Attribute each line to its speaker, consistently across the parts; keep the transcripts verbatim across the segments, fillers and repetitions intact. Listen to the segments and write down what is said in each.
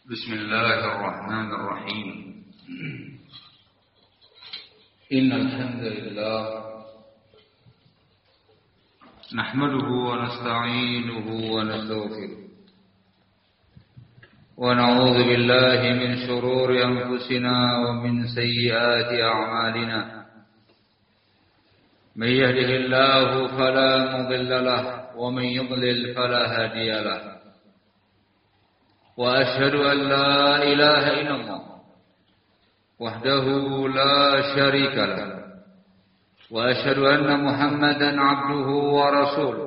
Speaker 1: بسم الله الرحمن الرحيم إن الحمد لله نحمده ونستعينه ونستغفره ونعوذ بالله من شرور أنفسنا ومن سيئات أعمالنا من يهده الله فلا مضل له ومن يضلل فلا هادي له وأشهد أن لا إله إلا الله وحده لا شريك له وأشهد أن محمدا عبده ورسوله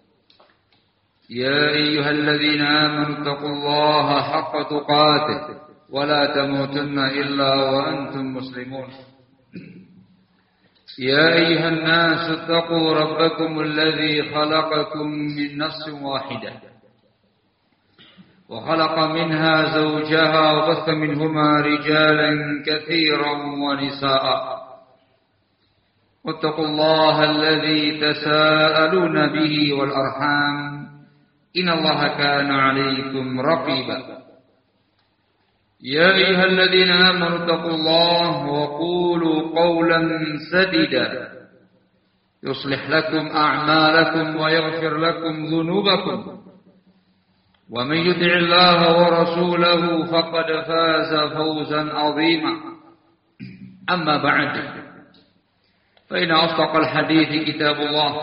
Speaker 1: يا أيها الذين آمنوا اتقوا الله حق تقاته ولا تموتن إلا وأنتم مسلمون يا أيها الناس اتقوا ربكم الذي خلقكم من نفس واحدة وخلق منها زوجها وبث منهما رجالا كثيرا ونساء واتقوا الله الذي تساءلون به والأرحام إن الله كان عليكم رقيبا يا أيها الذين آمنوا اتقوا الله وقولوا قولا سديدا يصلح لكم أعمالكم ويغفر لكم ذنوبكم ومن يطع الله ورسوله فقد فاز فوزا عظيما أما بعد فإن أصدق الحديث كتاب الله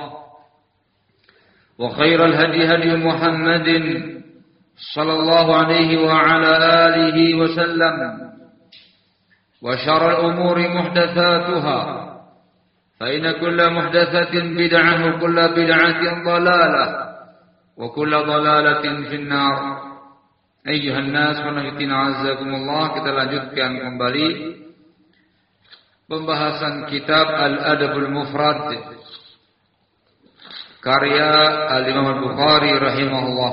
Speaker 1: وخير الهدي هدي محمد صلى الله عليه وعلى آله وسلم وشر الأمور محدثاتها فإن كل محدثة بدعة وكل بدعة ضلالة وكل ضلالة في النار. Ayyuhan nas wa nahtina azzakumullah. Kita lanjutkan kembali pembahasan kitab Al-Adabul Mufrad karya Al-Imam Al-Bukhari rahimahullah,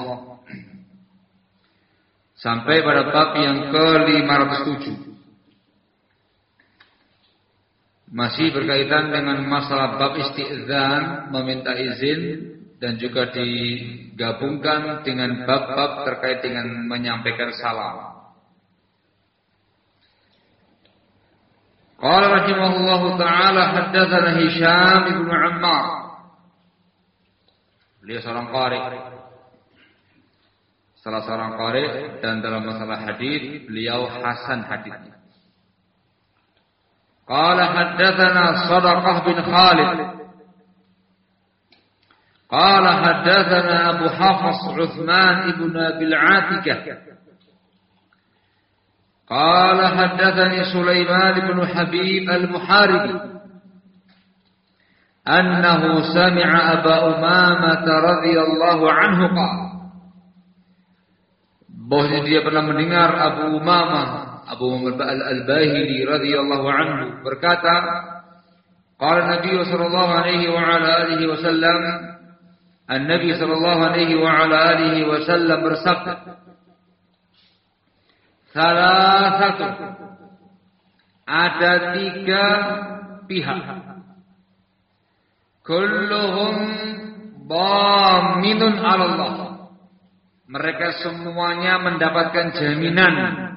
Speaker 1: sampai pada bab yang ke lima ratus tujuh. Masih berkaitan dengan masalah bab isti'dzan, meminta izin, dan juga digabungkan dengan bab-bab terkait dengan menyampaikan salam. Qala rahimahullahu ta'ala haddatsana Hisham ibn Ammar. Beliau seorang qari, salah seorang qari, dan dalam masalah hadis beliau hasan hadisnya. Qala haddatsana Sadaqah bin Khalid. قال حدثنا أبو حفص عثمان بن أبي العاتكة قال حدثني سليمان بن حبيب المحاربي أنه سمع أبا أمامة رضي الله عنه قال, bahwa dia pernah mendengar Abu Umamah Abu Umamah Al-Bahili radhiyallahu anhu berkata, qala Nabi sallallahu alaihi wa ala alihi wasallam, An-Nabi sallallahu alaihi wa ala alihi wasallam bersabda, salasatu, ada tiga pihak, kulluhum dhaminun 'ala Allah, mereka semuanya mendapatkan jaminan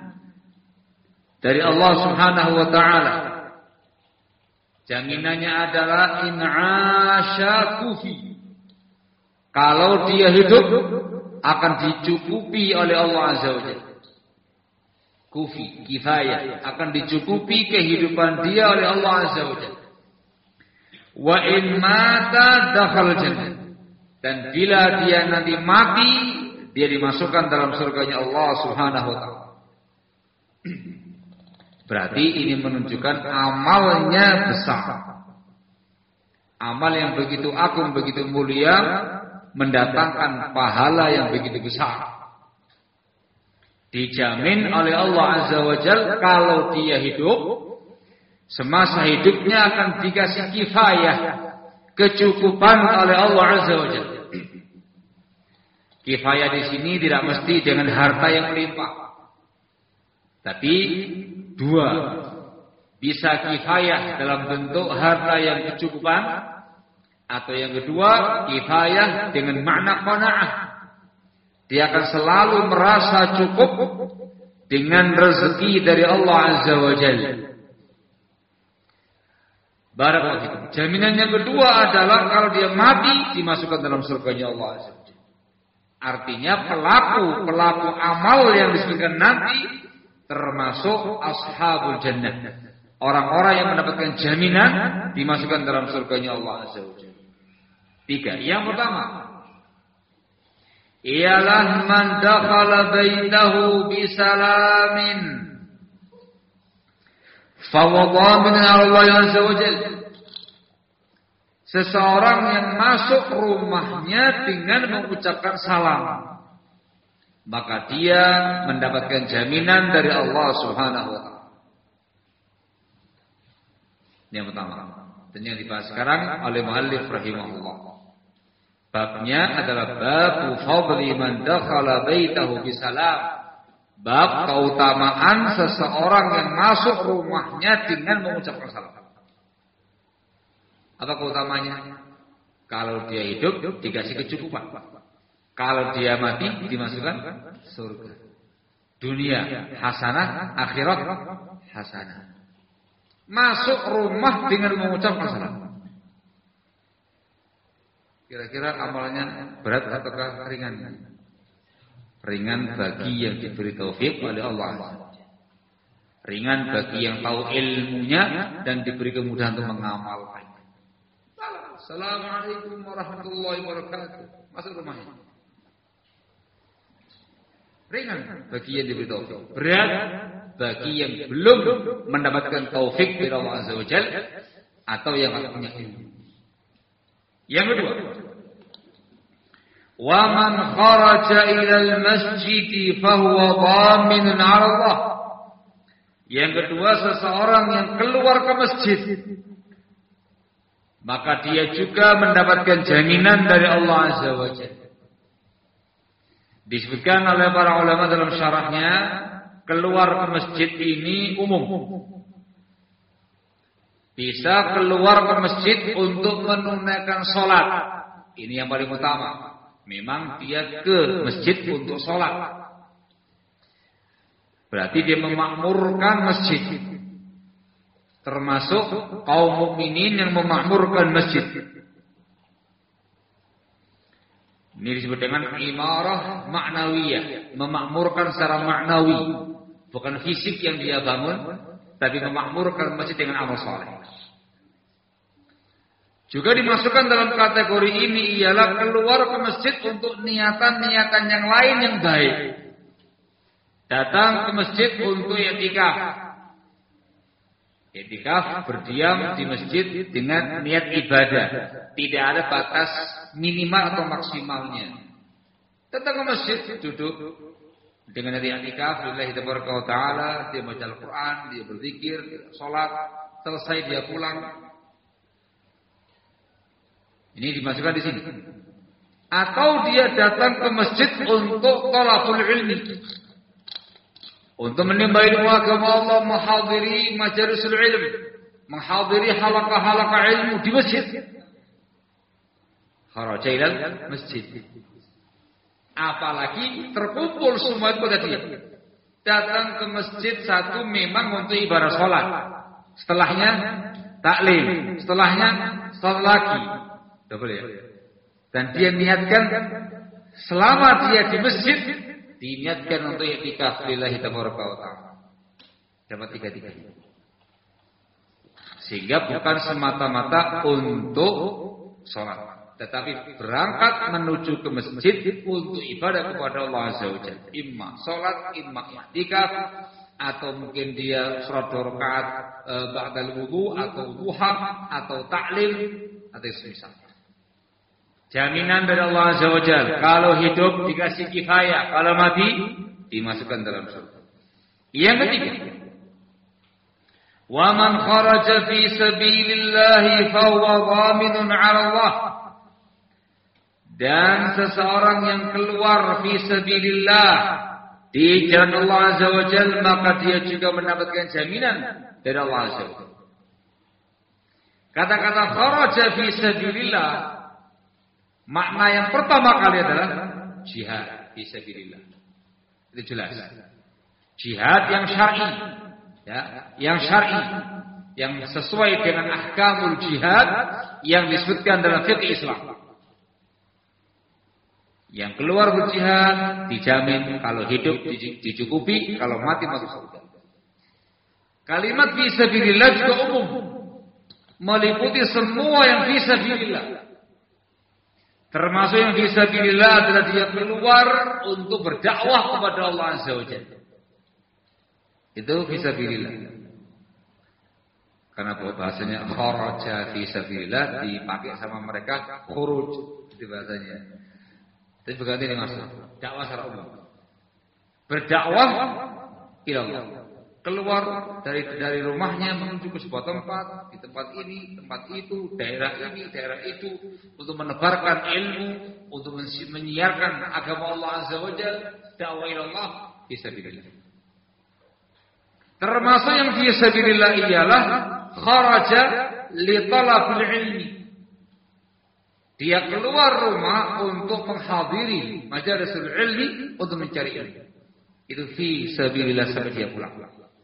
Speaker 1: dari Allah Subhanahu wa taala. Jaminannya adalah in 'asha kufi, kalau dia hidup akan dicukupi oleh Allah Azza wa Jalla. Kufi, kifayah, akan dicukupi kehidupan dia oleh Allah Azza wa Jalla. Wa in mata dakhal jannah, dan bila dia nanti mati, dia dimasukkan dalam surganya Allah Subhanahu wa taala. Berarti ini menunjukkan amalnya besar. Amal yang begitu agung, begitu mulia, mendatangkan pahala yang begitu besar. Dijamin oleh Allah Azza wa Jalla, kalau dia hidup, semasa hidupnya akan dikasih kifayah, kecukupan oleh Allah Azza wa Jalla. Kifayah di sini tidak mesti dengan harta yang melimpah, tapi dua, bisa kifayah dalam bentuk harta yang kecukupan, atau yang kedua, kifayah dengan makna qanaah. Dia akan selalu merasa cukup dengan rezeki dari Allah Azza wa Jalla. Barakallahu fikum. Jaminan yang kedua adalah kalau dia mati dimasukkan dalam surganya Allah Azza wa Jalla. Artinya pelaku pelaku amal yang disebutkan nanti termasuk ashabul jannah. Orang-orang yang mendapatkan jaminan dimasukkan dalam surganya Allah Azza wa Jalla. Tiga. Yang pertama ialah man dakhala baitahu bisalamin fa wadha min Allah Azza wa Jalla. Seseorang yang masuk rumahnya dengan mengucapkan salam, maka dia mendapatkan jaminan dari Allah Subhanahu wa taala. Yang pertama, dan yang dibahas sekarang oleh muallif rahimahullah. Babnya adalah babu fadli man dakhala baitahu bisalam. Bab keutamaan seseorang yang masuk rumahnya dengan mengucapkan salam. Apa keutamanya? Kalau dia hidup dikasih kecukupan. Kalau dia mati dimasukkan surga. Dunia hasanah, akhirat hasanah. Masuk rumah dengan mengucapkan salam. Kira-kira amalnya berat ataukah ringan? Ringan bagi yang diberi taufik oleh Allah. Ringan bagi yang tahu ilmunya dan diberi kemudahan untuk mengamalkan. Assalamualaikum warahmatullahi wabarakatuh. Masuk rumahnya. Ringan bagi yang diberi taufik. Berat bagi yang belum mendapatkan taufik dari Allah Azza wa Jalla atau yang tidak punya ilmu. Yang kedua, wa man kharaja ila al-masjid fa huwa dhaminun 'ala Allah. Yang kedua, seseorang yang keluar ke masjid, maka dia juga mendapatkan jaminan dari Allah Azza wa Jalla. Disebutkan oleh para ulama dalam syarahnya, keluar ke masjid ini umum. Bisa keluar ke masjid untuk menunaikan sholat. Ini yang paling utama. Memang dia ke masjid untuk sholat. Berarti dia memakmurkan masjid. Termasuk kaum mukminin yang memakmurkan masjid. Ini disebut dengan imarah ma'nawiyah. Memakmurkan secara maknawi. Bukan fisik yang dia bangun, tapi memakmurkan masjid dengan amal saleh. Juga dimasukkan dalam kategori ini ialah keluar ke masjid untuk niatan-niatan yang lain yang baik. Datang ke masjid untuk i'tikaf. I'tikaf berdiam di masjid dengan niat ibadah. Tidak ada batas minimal atau maksimalnya. Datang ke masjid, duduk dengan niat i'tikaf lillahi taala, dia baca Al-Qur'an, dia berzikir, salat, selesai dia pulang. Ini dimasukkan di sini. Atau dia datang ke masjid untuk talabul ilmi, untuk menimba ilmu agama Allah, menghadiri majalisul ilm, menghadiri halaqah-halaqah ilmu di masjid. Kharaja ilal masjid. Apalagi terkumpul semua itu tadi. Datang ke masjid satu memang untuk ibadah sholat. Setelahnya taklim. Setelahnya sholat lagi. Tidak boleh ya. Dan dia niatkan selama dia di masjid, diniatkan untuk i'tikaf lillahi ta'ala. Dapat tiga-tiga. Sehingga bukan semata-mata untuk sholat, tetapi berangkat menuju ke masjid untuk ibadah kepada Allah Azza wa Jalla. Imma sholat, imma i'tikaf, atau mungkin dia sholat dua rakaat e, ba'dal wudu, atau duha, atau ta'lim, atau semisal. Jaminan dari Allah Azza wa Jalla. Kalau hidup dikasih kifayah, kalau mati dimasukkan dalam surga. Yang ketiga, wa man kharaja fi sabilillah fa huwa dhaminun 'ala Allah. Dan seseorang yang keluar fi sabilillah, di jalan Allah Azza wa Jalla, maka dia juga mendapatkan jaminan dari Allah Azza wa Jalla. Kata-kata kharaja fi sabilillah, makna yang pertama kali adalah jihad fi sabilillah. Itu jelas. Jihad yang syar'i, ya, yang syar'i, yang sesuai dengan ahkamul jihad yang disebutkan dalam fikih Islam. Yang keluar berjihad dijamin kalau hidup dicukupi, kalau mati masuk surga. Kalimat fi sabilillah juga umum, meliputi semua yang fi sabilillah. Termasuk yang fi sabilillah adalah dia keluar untuk berdakwah kepada Allah Azza wa Jalla. Itu fi sabilillah. Karena bahasanya kharaja fi sabilillah dipakai sama mereka khuruj itu bahasanya. Tapi berganti dengan dakwah secara umum. Berdakwah ila Allah. Keluar dari dari rumahnya menuju ke sebuah tempat, di tempat ini, tempat itu, daerah ini, daerah itu, untuk menebarkan ilmu, untuk menyiarkan agama Allah Azza wa Jalla, dakwah ila Allah fi sabilillah. Termasuk yang fi sabilillah ialah kharaja li talabil ilmi. Dia keluar rumah untuk menghadiri majalisul ilmi, untuk mencari ilmu. Itu fi sabilillah sampai dia pulang.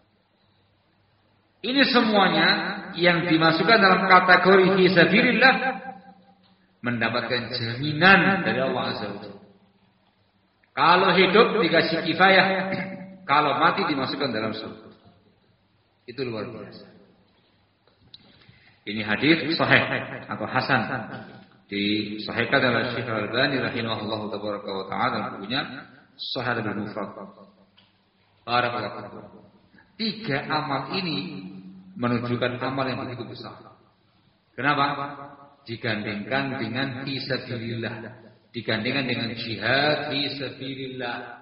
Speaker 1: Ini semuanya yang dimasukkan dalam kategori fi sabilillah mendapatkan jaminan dari Allah Azza wa Jalla. Kalau hidup dikasih kifayah, kalau mati dimasukkan dalam surga. Itu luar biasa. Ini hadis sahih atau hasan, disahihkan oleh Syekh Al-Albani rahimahullahu tabaraka wa ta'ala punya Sahih al-Mufrad. Barakallahu. Tiga amal ini menunjukkan amal yang begitu besar. Kenapa? Digandingkan dengan fi sabilillah, digandingkan dengan jihad fi sabilillah.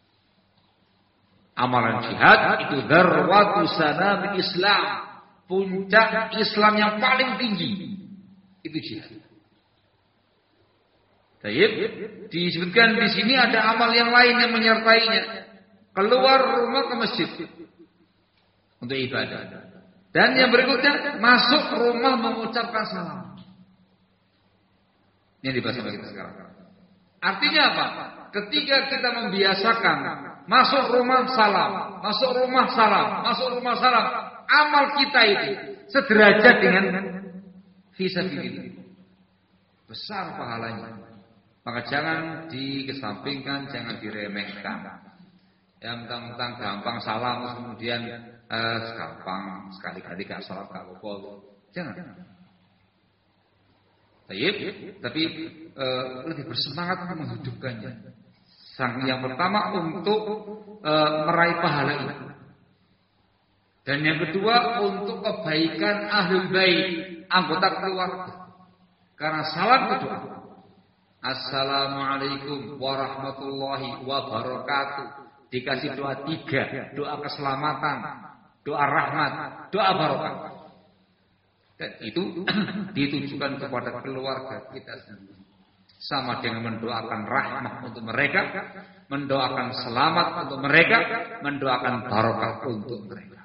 Speaker 1: Amalan jihad itu darwatu sanamil Islam, puncak Islam yang paling tinggi. Itu jihad. Baik, disebutkan di sini ada amal yang lain yang menyertainya. Keluar rumah ke masjid untuk ibadah. Dan yang berikutnya masuk rumah mengucapkan salam. Ini dibahas sama kita sekarang. Artinya apa? Ketika kita membiasakan masuk rumah salam, masuk rumah salam, masuk rumah salam, amal kita itu sederajat dengan fi sabilillah. Besar pahalanya. Maka jangan dikesampingkan, jangan diremehkan. Ya mentang-mentang gampang salam, kemudian eh, gampang sekali-kali gak salam gak apa-apa. Jangan. Baik, tapi eh, lebih bersemangat menghidupkannya. Sang yang pertama untuk eh, meraih pahala ini. Dan yang kedua untuk kebaikan ahlul bait, anggota keluarga. Karena salam itu doa. Assalamualaikum warahmatullahi wabarakatuh. Dikasih doa tiga, doa keselamatan, doa rahmat, doa barokah. Dan itu ditujukan kepada keluarga kita sendiri. Sama dengan mendoakan rahmat untuk mereka, mendoakan selamat untuk mereka, mendoakan barokah untuk mereka.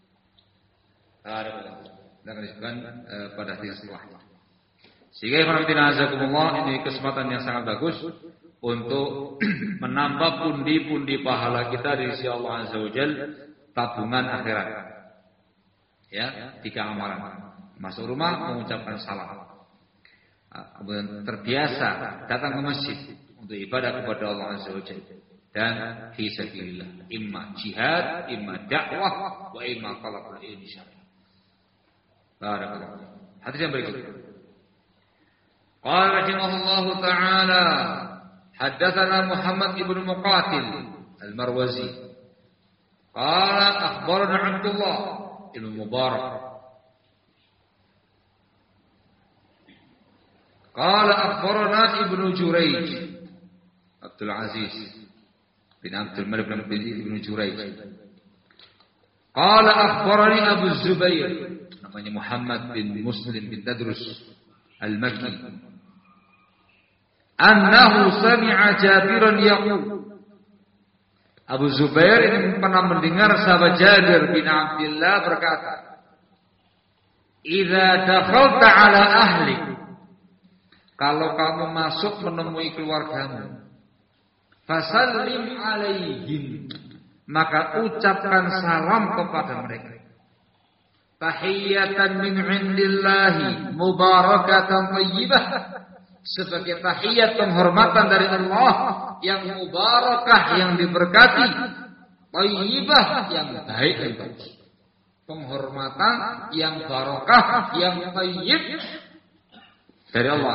Speaker 1: Dan disebutkan pada hadis setelahnya. Sehingga ini kesempatan yang sangat bagus untuk menambah pundi-pundi pahala kita di sisi Allah Azza wa Jalla, tabungan akhirat. Ya, tiga amalan. Masuk rumah mengucapkan salam. Kemudian terbiasa datang ke masjid untuk ibadah kepada Allah Azza wa Jalla, dan fi sabilillah, imma jihad, imma dakwah, wa imma talabul ilmi syar'i. Barakallahu. Hadis yang berikutnya. Qala rahimahullahu ta'ala haddatsana Muhammad ibn Muqatil al-Marwazi qala akhbarana Abdullah ibn Mubarak qala akhbarana Ibnu Jurayj Abdul Aziz bin Abdul Malik bin Ibnu Jurayj qala akhbarani Abu Zubair, namanya Muhammad bin Muslim bin Tadrus al-Makki, annahu sami'a Jabiran yaqul. Abu Zubair ini pernah mendengar sahabat Jabir bin Abdullah berkata, "Idza dakhalta 'ala ahlik," kalau kamu masuk menemui keluargamu, "fasallim 'alaihim," maka ucapkan salam kepada mereka. Tahiyatan min indillahi mubarakatan thayyibah, sebagai tahiyat penghormatan dari Allah yang mubarakah, yang diberkati, thayyibah, yang baik dan bagus. Penghormatan yang barakah, yang thayyib dari Allah.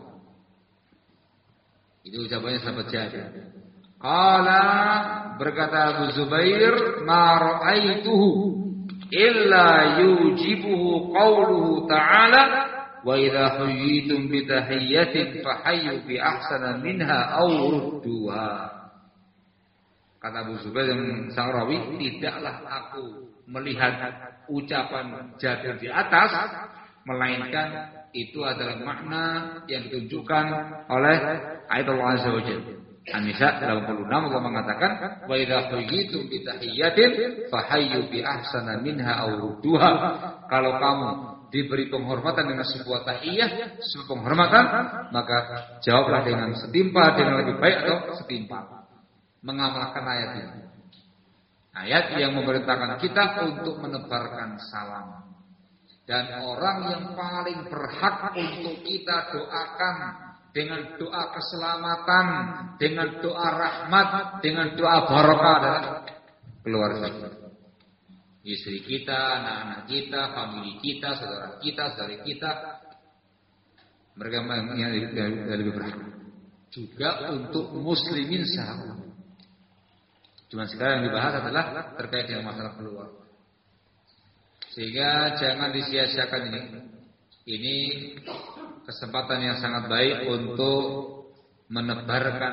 Speaker 1: Itu ucapannya sahabat Jabir. Qala, berkata Abu Zubair, ma ra'aituhu illa yujibuhu qawluhu ta'ala wa idza huyyitum bi tahiyyatin fahayyu bi ahsana minha aw rudduha. Kata Abu Zubair yang sang rawi, tidaklah aku melihat ucapan Jabir di atas, melainkan itu adalah makna yang ditunjukkan oleh ayat Allah Azza wa Jalla. An-Nisa delapan puluh enam Allah mengatakan, wa idza huyyitum bi tahiyyatin fahayyu bi ahsana minha aw rudduha. Kalau kamu diberi penghormatan dengan sebuah tahiyah, sebuah penghormatan, maka jawablah dengan setimpal, dengan lebih baik atau setimpal. Mengamalkan ayat ini. Ayat yang memerintahkan kita untuk menebarkan salam. Dan orang yang paling berhak untuk kita doakan dengan doa keselamatan, dengan doa rahmat, dengan doa barakah adalah keluarga kita. Istri kita, anak-anak kita, famili kita, saudara kita, saudari kita. Mereka yang lebih berhak. Juga untuk muslimin sahabat. Cuma sekarang yang dibahas adalah terkait dengan masalah keluarga. Sehingga jangan disia-siakan ini. Ini kesempatan yang sangat baik untuk menebarkan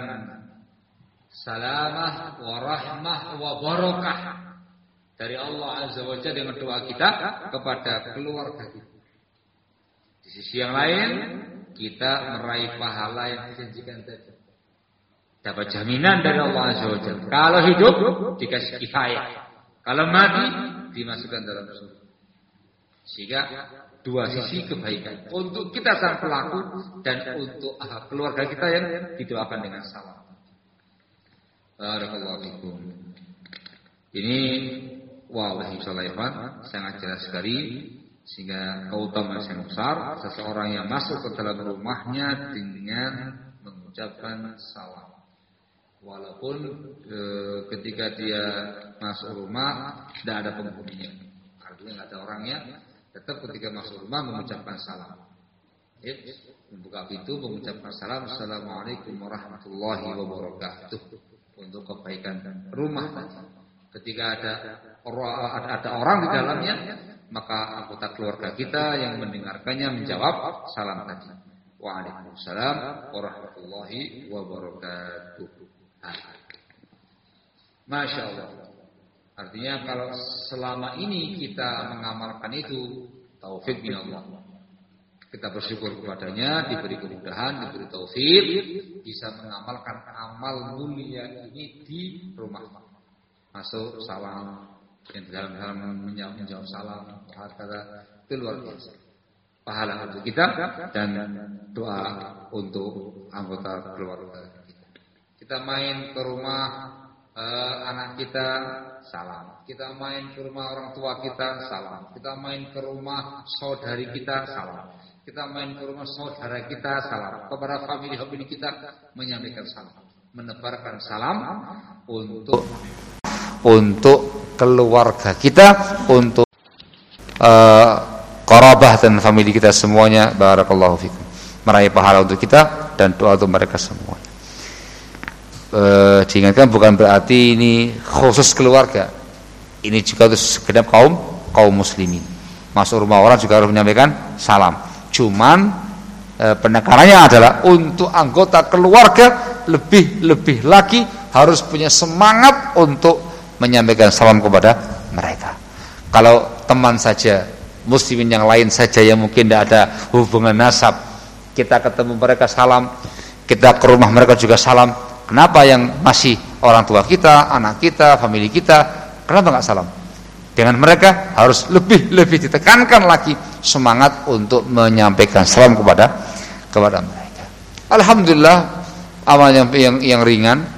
Speaker 1: salamah wa rahmah wa barakah dari Allah Azza wa Jalla dengan doa kita kepada keluarga kita. Di sisi yang lain, kita meraih pahala yang dijanjikan tadi. Dapat jaminan dari Allah Azza wa Jalla. Kalau hidup dikasih kifayah, kalau mati dimasukkan dalam surga. Sehingga dua sisi kebaikan untuk kita sang pelaku dan untuk ah, keluarga kita yang didoakan dengan salam. Barakallahu fikum. Ini wow, insyaallah sangat jelas sekali, sehingga keutamaan yang besar seseorang yang masuk ke dalam rumahnya dengan mengucapkan salam. Walaupun e, ketika dia masuk rumah tidak ada penghuninya, artinya tidak ada orangnya, tetap ketika masuk rumah mengucapkan salam. Ya, membuka pintu mengucapkan salam, assalamualaikum warahmatullahi wabarakatuh, untuk kebaikan rumah tadi. Ketika ada ada, ada orang di dalamnya, maka anggota keluarga kita yang mendengarkannya menjawab salam tadi. Waalaikumsalam warahmatullahi wabarakatuh. Masya Allah. Artinya kalau selama ini kita mengamalkan itu, taufik min Allah. Kita bersyukur kepadanya, diberi kemudahan, diberi taufik, bisa mengamalkan amal mulia ini di rumah. Masuk salam, yang dalam dalam menjawab, menjawab salam, kata itu luar biasa. Pahala untuk kita dan doa untuk anggota keluarga kita. Kita main ke rumah eh, anak kita, salam. Kita main ke rumah orang tua kita, salam. Kita main ke rumah saudari kita, salam. Kita main ke rumah saudara kita, salam. Kepada famili-famili kita menyampaikan salam, menebarkan salam untuk untuk keluarga kita, untuk uh, qarabah dan famili kita semuanya. Barakallahu fikum. Meraih pahala untuk kita dan doa untuk mereka semuanya. Uh, diingatkan bukan berarti ini khusus keluarga. Ini juga untuk segenap kaum kaum muslimin. Masuk rumah orang juga harus menyampaikan salam. Cuman e, penekanannya adalah untuk anggota keluarga lebih-lebih lagi harus punya semangat untuk menyampaikan salam kepada mereka. Kalau teman saja, muslimin yang lain saja yang mungkin tidak ada hubungan nasab, kita ketemu mereka salam, kita ke rumah mereka juga salam. Kenapa yang masih orang tua kita, anak kita, famili kita, kenapa nggak salam? Dengan mereka harus lebih-lebih ditekankan lagi semangat untuk menyampaikan salam kepada kepada mereka. Alhamdulillah, amal yang yang, yang ringan,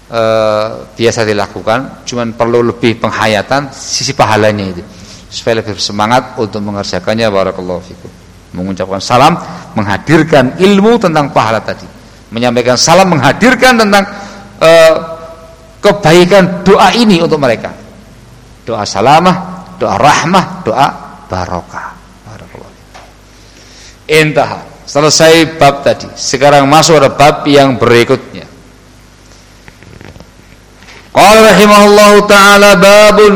Speaker 1: eh, biasa dilakukan, cuman perlu lebih penghayatan sisi pahalanya itu supaya lebih bersemangat untuk mengerjakannya. Barakallahu fikum. Mengucapkan salam, menghadirkan ilmu tentang pahala tadi, menyampaikan salam, menghadirkan tentang uh, kebaikan doa ini untuk mereka, doa salamah, doa rahmah, doa barokah. Barakallahu. Intah, selesai bab tadi. Sekarang masuk ada bab yang berikutnya. Qala rahimahullahu ta'ala babun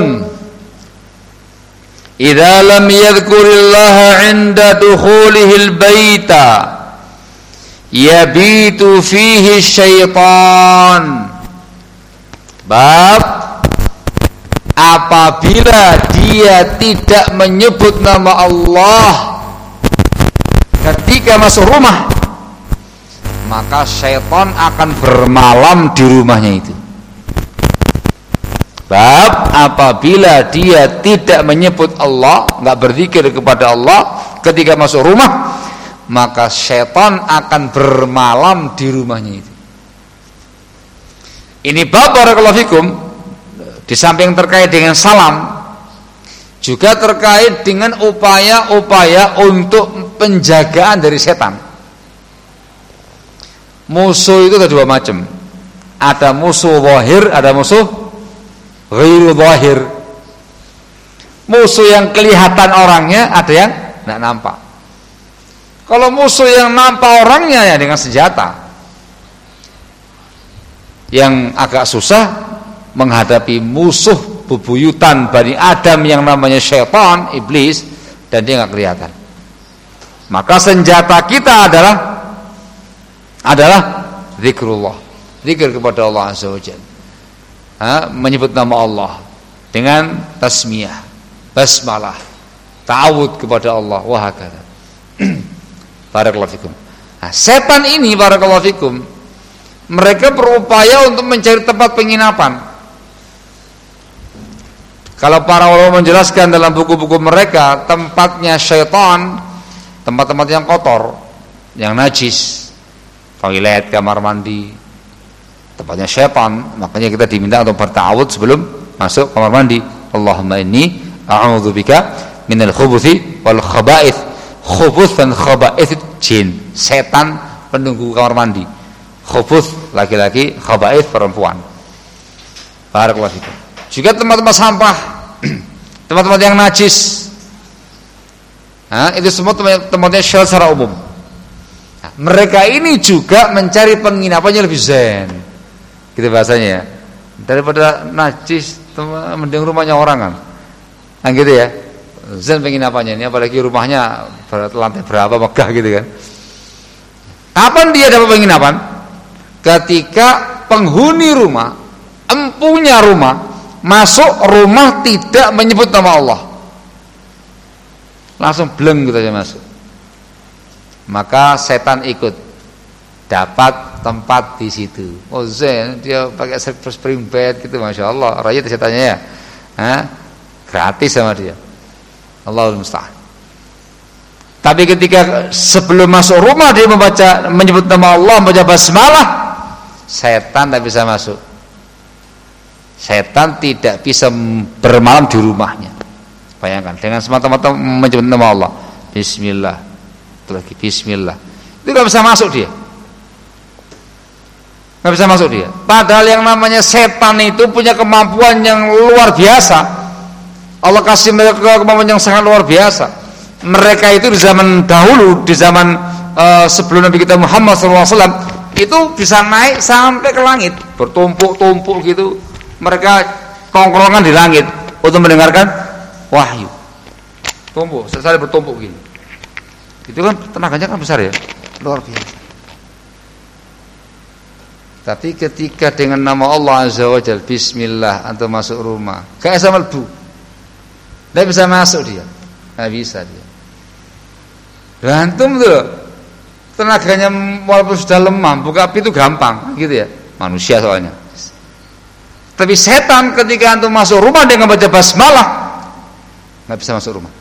Speaker 1: idza lam yadhkurillaha 'inda dukhulihil baita yabitu fihi syaitan. Bab apabila dia tidak menyebut nama Allah ketika masuk rumah, maka syaitan akan bermalam di rumahnya itu. Bab apabila dia tidak menyebut Allah, enggak berzikir kepada Allah ketika masuk rumah, maka syaitan akan bermalam di rumahnya itu. Ini bab barakallahu fikum, di samping terkait dengan salam, juga terkait dengan upaya-upaya untuk penjagaan dari setan. Musuh itu ada dua macam. Ada musuh zahir, ada musuh ghairu zahir. Musuh yang kelihatan orangnya, ada yang tidak nampak. Kalau musuh yang nampak orangnya ya dengan senjata. Yang agak susah menghadapi musuh bebuyutan Bani Adam yang namanya syaitan, iblis, dan dia nggak kelihatan. Maka senjata kita adalah adalah zikrullah, zikir kepada Allah Azza wa Jalla. Ha, menyebut nama Allah dengan tasmiyah, basmalah, ta'awud kepada Allah, wa hakadha. Barakallahu fikum. Nah, setan ini barakallahu fikum, mereka berupaya untuk mencari tempat penginapan. Kalau para ulama menjelaskan dalam buku-buku mereka, tempatnya syaitan, tempat-tempat yang kotor, yang najis, toilet, kamar mandi, tempatnya syaitan. Makanya kita diminta untuk berta'awud sebelum masuk kamar mandi. Allahumma inni a'udzubika minal khubuthi wal khaba'ith. Khubuth dan khaba'ith jin, setan penunggu kamar mandi. Khubuth laki-laki, khaba'ith perempuan. Barakallahu fikum. Juga tempat-tempat sampah, tempat-tempat yang najis. Nah, itu semua tempat-tempatnya syaitan secara umum. Nah, mereka ini juga mencari penginapannya lebih zen. Gitu bahasanya ya. Daripada najis, mending rumahnya orang kan. Nah gitu ya. Zen penginapannya ini, apalagi rumahnya lantai berapa megah gitu kan. Kapan dia dapat penginapan? Ketika penghuni rumah, empunya rumah, masuk rumah tidak menyebut nama Allah, langsung bleng gitu aja masuk. Maka setan ikut, dapat tempat di situ. Oh zen, dia pakai spring bed gitu, masya Allah. Raya setannya ya, Hah? gratis sama dia. Allahul musta'an. Tapi ketika sebelum masuk rumah dia membaca, menyebut nama Allah, membaca basmalah, setan tidak bisa masuk. Setan tidak bisa bermalam di rumahnya. Bayangkan, dengan semata-mata menyebut nama Allah, Bismillah, itu lagi Bismillah, itu nggak bisa masuk dia. Nggak bisa masuk dia. Padahal yang namanya setan itu punya kemampuan yang luar biasa. Allah kasih mereka kemampuan yang sangat luar biasa. Mereka itu di zaman dahulu, di zaman uh, sebelum Nabi kita Muhammad shallallahu alaihi wasallam, itu bisa naik sampai ke langit, bertumpuk-tumpuk gitu. Mereka tongkrongan di langit untuk mendengarkan wahyu. Tumpuk, sesuai bertumpuk gini. Itu kan tenaganya kan besar ya, luar biasa. Tapi ketika dengan nama Allah Azza wa Jalla, Bismillah, antum masuk rumah, kayak sama lebu, tidak bisa masuk dia, tidak bisa dia. Dan antum tuh tenaganya walaupun sudah lemah, buka pintu gampang, gitu ya, manusia soalnya. Tapi setan ketika antum masuk rumah dengan baca basmalah, nggak bisa masuk rumah.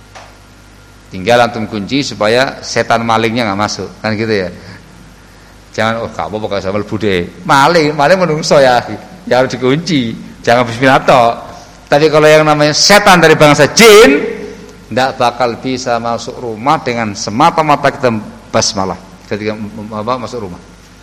Speaker 1: Tinggal antum kunci supaya setan malingnya nggak masuk, kan gitu ya.
Speaker 2: Jangan oh gak apa-apa sambal bude. Maling, maling menungso ya. Ya harus dikunci. Jangan bismillah tok. Tapi kalau yang namanya setan dari bangsa jin tidak bakal bisa masuk rumah dengan semata-mata kita basmalah ketika apa masuk rumah.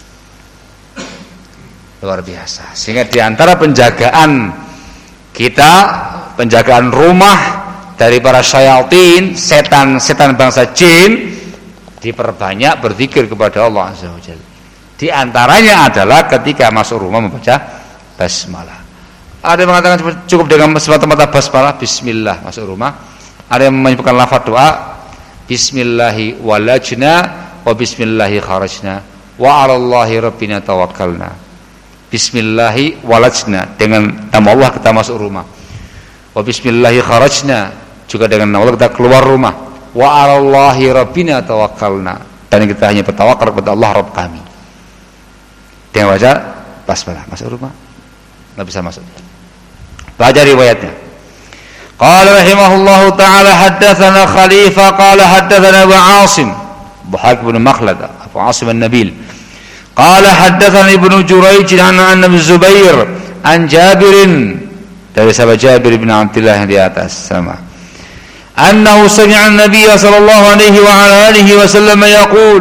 Speaker 2: Luar biasa. Sehingga di antara penjagaan kita, penjagaan rumah dari para syayatin, setan-setan bangsa jin, diperbanyak berzikir kepada Allah Azza wa Jalla. Di antaranya adalah ketika masuk rumah membaca basmalah. Ada yang mengatakan cukup dengan semata-mata basmalah, bismillah masuk rumah. Ada yang menyebutkan lafaz doa, bismillahi walajna wa bismillahi kharajna wa 'alallahi rabbina tawakkalna. Bismillahi walajna, dengan nama Allah kita masuk rumah. Wa bismillahi kharajna, juga dengan nama Allah kita keluar rumah. Wa 'alallahi rabbina tawakkalna, dan kita hanya bertawakal kepada Allah Rabb kami. Dengan baca basmalah masuk rumah, enggak bisa masuk. Baca riwayatnya. Qala rahimahullahu ta'ala haddatsana Khalifah qala haddatsana Abu Asim Buhaq bin Makhlad Abu Asim an-Nabil qala haddatsana Ibnu Jurayj an Ibnu Zubair an Jabir, dari sahabat Jabir bin Abdullah yang di atas sama, annahu sami'a an-nabiy sallallahu alaihi wa ala alihi wasallam yaqul,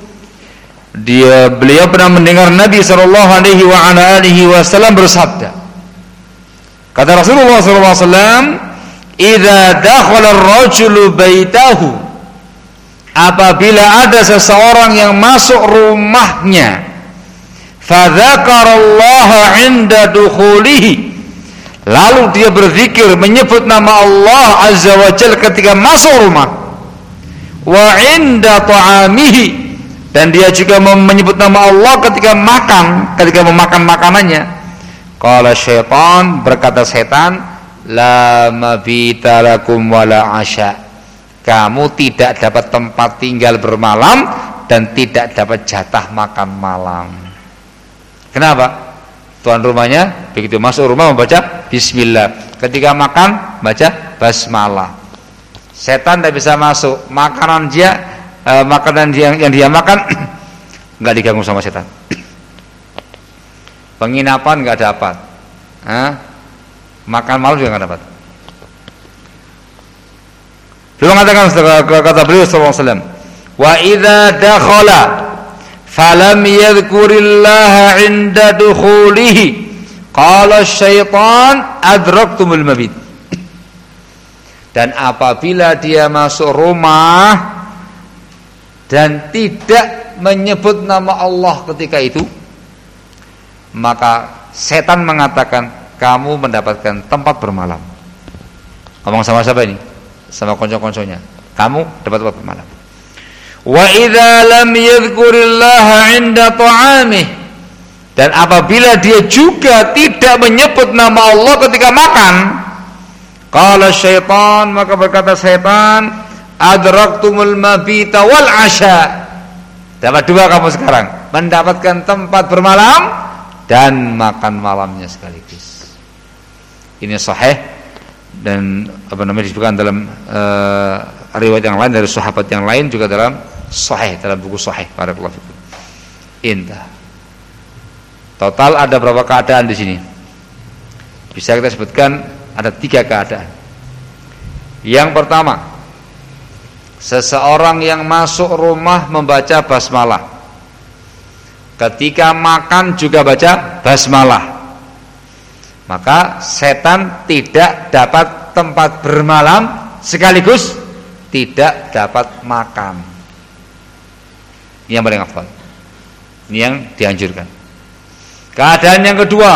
Speaker 2: dia beliau pernah mendengar Nabi sallallahu alaihi wa ala alihi wasallam bersabda, kata Rasulullah sallallahu alaihi wasallam, idza dakhala ar-rajulu baitahu, apabila ada seseorang yang masuk rumahnya, fa dzakarallaha 'inda dukhulihi, lalu dia berzikir menyebut nama Allah Azza wa Jalla ketika masuk rumah, wa 'inda ta'amihi, dan dia juga menyebut nama Allah ketika makan, ketika memakan makanannya. Qala syaitan, berkata setan, la mabita lakum wala asya, kamu tidak dapat tempat tinggal bermalam dan tidak dapat jatah makan malam. Kenapa? Tuan rumahnya begitu masuk rumah membaca bismillah, ketika makan baca basmalah. Setan tidak bisa masuk, makanan dia eh, makanan dia, yang dia makan nggak diganggu sama setan. Penginapan nggak dapat, Hah? makan malam juga nggak dapat. Beliau mengatakan, kata beliau sallallahu alaihi wasallam, wa idza dakhala falam yadhkurillaha 'inda dukhulihi qala syaitan adraktumul mabit, dan apabila dia masuk rumah dan tidak menyebut nama Allah ketika itu, maka setan mengatakan kamu mendapatkan tempat bermalam. Ngomong sama siapa ini? Sama konco-konconya. Kamu dapat tempat bermalam. Wa idza lam yadhkurillaha 'inda ta'amih, dan apabila dia juga tidak menyebut nama Allah ketika makan, qala syaitan, maka berkata setan, adraktumul mabita wal 'asya, dapat dua kamu sekarang, mendapatkan tempat bermalam dan makan malamnya sekaligus. Ini sahih, dan apa namanya disebutkan dalam uh, riwayat yang lain dari sahabat yang lain, juga dalam sahih, dalam buku sahih. Barakallahu fikum. Indah. Total ada berapa keadaan di sini? Bisa kita sebutkan ada tiga keadaan. Yang pertama, seseorang yang masuk rumah membaca basmalah, ketika makan juga baca basmalah, maka setan tidak dapat tempat bermalam sekaligus tidak dapat makan. Ini yang paling afdal, ini yang dianjurkan. Keadaan yang kedua,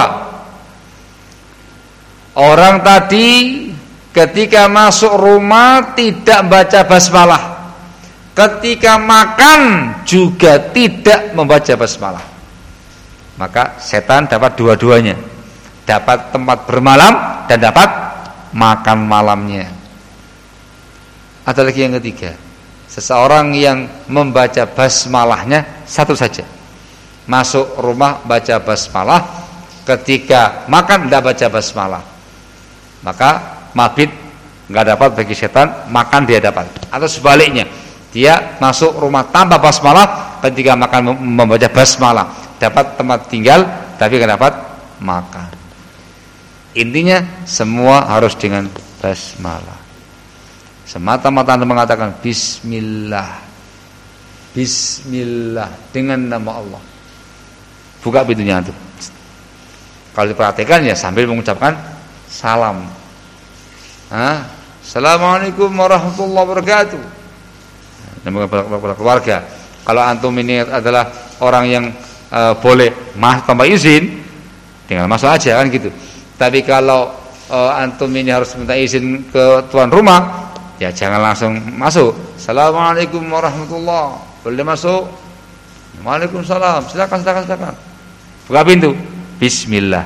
Speaker 2: orang tadi ketika masuk rumah tidak baca basmalah, ketika makan juga tidak membaca basmalah, maka setan dapat dua-duanya, dapat tempat bermalam dan dapat makan malamnya. Ada lagi yang ketiga, seseorang yang membaca basmalahnya satu saja, masuk rumah baca basmalah, ketika makan tidak baca basmalah, maka mabit nggak dapat bagi setan, makan dia dapat. Atau sebaliknya, Dia masuk rumah tanpa basmalah, ketika makan membaca basmalah, dapat tempat tinggal tapi tidak dapat makan. Intinya semua harus dengan basmalah. Semata-mata Anda mengatakan bismillah, bismillah dengan nama Allah. Buka pintunya itu. Kalau diperhatikan ya sambil mengucapkan salam. Hah? Assalamualaikum warahmatullahi wabarakatuh. Dan kepada keluarga. Kalau antum ini adalah orang yang uh, boleh masuk tanpa izin, tinggal masuk aja kan gitu. Tapi kalau uh, antum ini harus minta izin ke tuan rumah, ya jangan langsung masuk. Assalamualaikum warahmatullahi. Boleh masuk? Waalaikumsalam. Silakan silakan silakan. Buka pintu. Bismillah.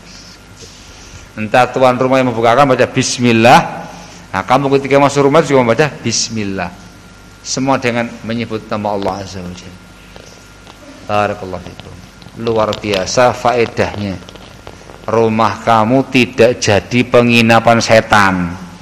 Speaker 2: Entah tuan rumah yang membukakan baca bismillah. Nah, kamu ketika masuk rumah juga membaca bismillah. Semua dengan menyebut nama Allah Azza wa Jalla. Barakallahu fikum. Luar biasa faedahnya. Rumah kamu tidak jadi penginapan setan.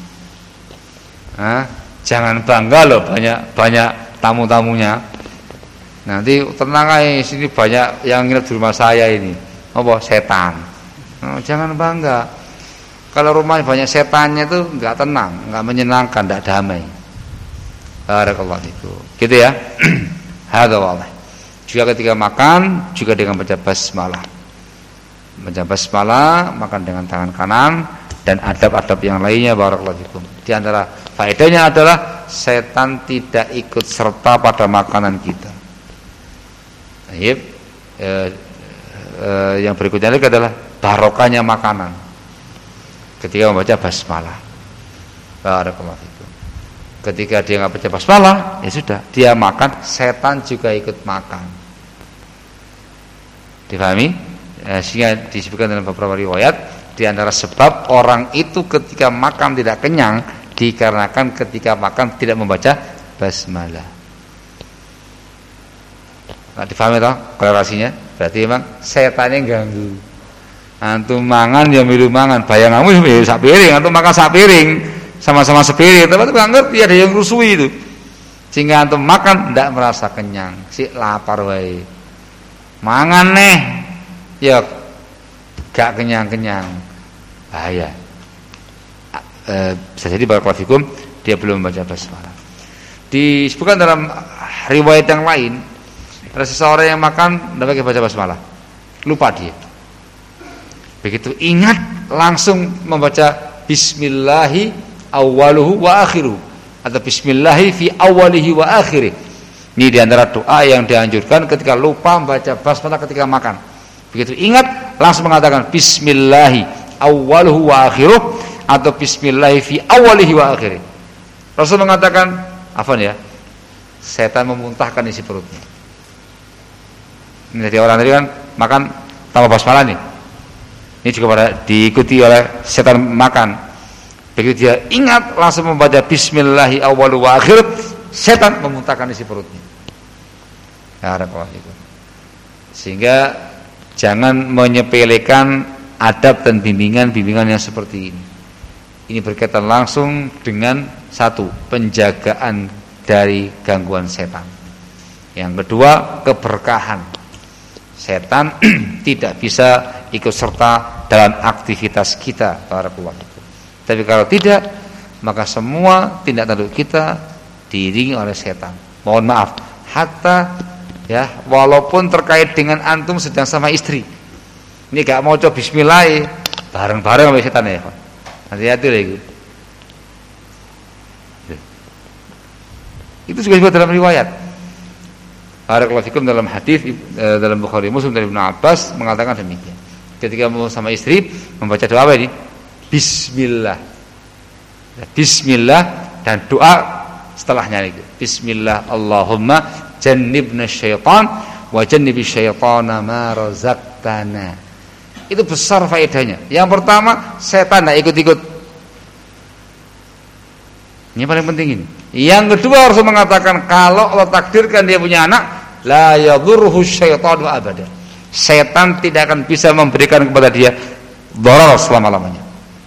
Speaker 2: Hah? Jangan bangga loh banyak banyak tamu-tamunya. Nanti tenang aja, sini banyak yang nginep di rumah saya ini. Apa? Setan. Oh, jangan bangga. Kalau rumah banyak setannya itu enggak tenang, enggak menyenangkan, enggak damai. Barakallahu fikum. Gitu ya. Hadza wallahi. Juga ketika makan juga dengan baca basmalah. Baca basmalah, makan dengan tangan kanan dan adab-adab yang lainnya. Barakallahu fikum. Di antara faedahnya adalah setan tidak ikut serta pada makanan kita. Baik. Eh, eh, yang berikutnya lagi adalah barokahnya makanan ketika membaca basmalah. Barakallahu fikum. Ketika dia nggak baca basmalah, ya sudah, dia makan, setan juga ikut makan. Difahami? Eh, sehingga disebutkan dalam beberapa riwayat, di antara sebab orang itu ketika makan tidak kenyang dikarenakan ketika makan tidak membaca basmalah. Nah, difahami toh korelasinya? Berarti memang setannya ganggu. Antum mangan ya milu mangan, bayang kamu ya sak piring, antum makan sak piring, sama-sama sepiring, tapi enggak ngerti ada yang rusui itu. Sehingga antum makan tidak merasa kenyang, si lapar wae. Mangan nih, ya gak kenyang-kenyang. Bahaya. E, bisa jadi barakallahu fikum dia belum membaca basmalah. Disebutkan dalam riwayat yang lain, ada seseorang yang makan tidak pakai baca basmalah, lupa dia. Begitu ingat langsung membaca bismillahi awwaluhu wa akhiruhu atau bismillahi fi awwalihi wa akhirih. Ini diantara doa yang dianjurkan ketika lupa membaca basmalah ketika makan. Begitu ingat langsung mengatakan bismillahi awwaluhu wa akhiruh atau bismillahi fi awwalihi wa akhirih. Rasul mengatakan apa ya? Setan memuntahkan isi perutnya. Ini jadi orang tadi kan makan tanpa basmalah nih. Ini juga pada diikuti oleh setan makan. Begitu dia ingat langsung membaca bismillahi awwalu wa akhir, setan memuntahkan isi perutnya. Ya, sehingga jangan menyepelekan adab dan bimbingan-bimbingan yang seperti ini. Ini berkaitan langsung dengan satu, penjagaan dari gangguan setan. Yang kedua, keberkahan. Setan tidak bisa ikut serta dalam aktivitas kita, barakallahu fikum. Tapi kalau tidak, maka semua tindak tanduk kita diiringi oleh setan. Mohon maaf, hatta ya, walaupun terkait dengan antum sedang sama istri. Ini gak mau coba bismillah, bareng-bareng sama setan ya. Hati-hati lah itu. Itu juga disebut dalam riwayat. Barakallahu fikum dalam hadis dalam Bukhari Muslim dari Ibnu Abbas mengatakan demikian. Ketika mau sama istri membaca doa apa ini? Bismillah. Bismillah dan doa setelahnya itu. Bismillah Allahumma jannibna syaitan wa jannibi syaitana ma razaqtana. Itu besar faedahnya. Yang pertama, setan tidak ikut-ikut. Ini paling penting ini. Yang kedua harus mengatakan kalau Allah takdirkan dia punya anak, la yadhurruhu syaitanu abada. Setan tidak akan bisa memberikan kepada dia dharar selama-lamanya.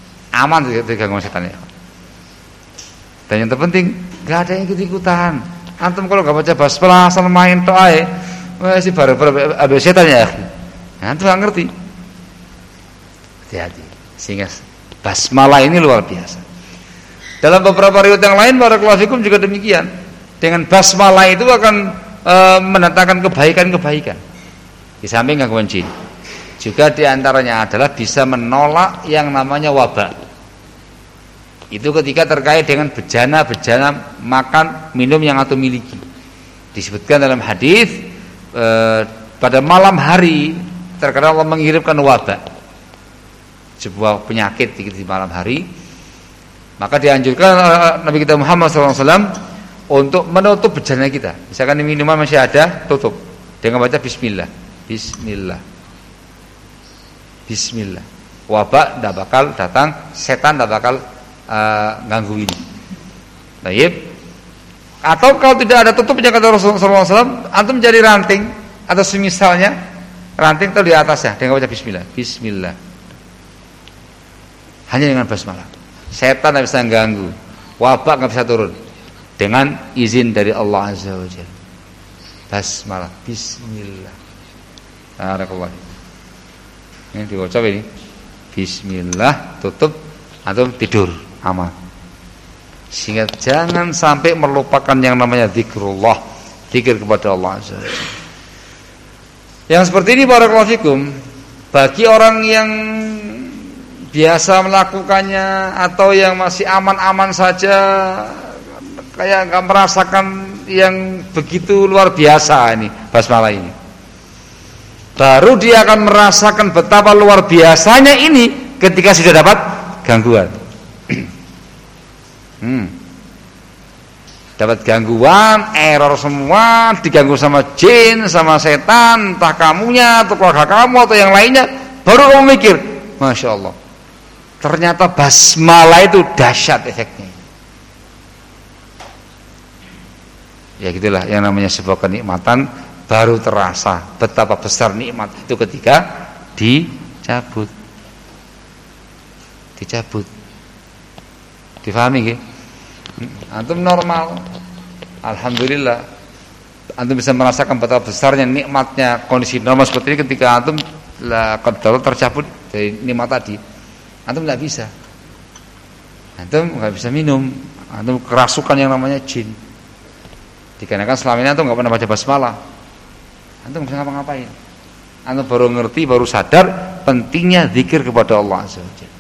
Speaker 2: Aman diganggu setan ya. Dan yang terpenting, enggak ada yang ikut-ikutan. Antum kalau enggak baca basmalah asal main tok ae, wis bareng-bareng ambek setan ya. Antum enggak ngerti. Hati-hati. Sehingga basmalah ini luar biasa. Dalam beberapa riwayat yang lain barakallahu fikum juga demikian. Dengan basmalah itu akan e, mendatangkan kebaikan-kebaikan. Di samping gangguan jin. Juga diantaranya adalah bisa menolak yang namanya wabah. Itu ketika terkait dengan bejana-bejana makan, minum yang antum miliki. Disebutkan dalam hadis e, pada malam hari terkadang Allah mengirimkan wabah, sebuah penyakit di malam hari. Maka dianjurkan Nabi kita Muhammad shallallahu alaihi wasallam untuk menutup bejana kita. Misalkan minuman masih ada, tutup dengan baca Bismillah. Bismillah. Bismillah. Wabah tidak bakal datang, setan tidak bakal uh, ganggu ini. Baik. Atau kalau tidak ada tutupnya kata Rasulullah shallallahu alaihi wasallam, antum mencari ranting atau semisalnya ranting itu di atasnya dengan baca Bismillah. Bismillah. Hanya dengan basmalah. Setan tidak bisa ganggu, wabah tidak bisa turun dengan izin dari Allah Azza wa Jalla. Basmalah. Bismillah. Barakallahu. Ini dibaca ini. Bismillah, tutup atau tidur aman. Sehingga jangan sampai melupakan yang namanya zikrullah, zikir kepada Allah Azza wa Jalla. Yang seperti ini barakallahu fikum, bagi orang yang biasa melakukannya atau yang masih aman-aman saja, kayak enggak merasakan yang begitu luar biasa ini basmalah ini. Baru dia akan merasakan betapa luar biasanya ini ketika sudah dapat gangguan. hmm. Dapat gangguan, error semua, diganggu sama jin, sama setan, entah kamunya atau keluarga kamu atau yang lainnya, baru kamu mikir, Masya Allah, ternyata basmalah itu dahsyat efeknya. Ya gitulah yang namanya sebuah kenikmatan. Baru terasa betapa besar nikmat itu ketika dicabut. Dicabut. Difahami nggih? Antum normal. Alhamdulillah. Antum bisa merasakan betapa besarnya nikmatnya kondisi normal seperti ini ketika antum lah qadar tercabut dari nikmat tadi. Antum enggak bisa. Antum enggak bisa minum. Antum kerasukan yang namanya jin. Dikarenakan selama ini antum enggak pernah baca basmalah. Antum bisa ngapa-ngapain. Antum baru ngerti, baru sadar pentingnya zikir kepada Allah Azza wa Jalla.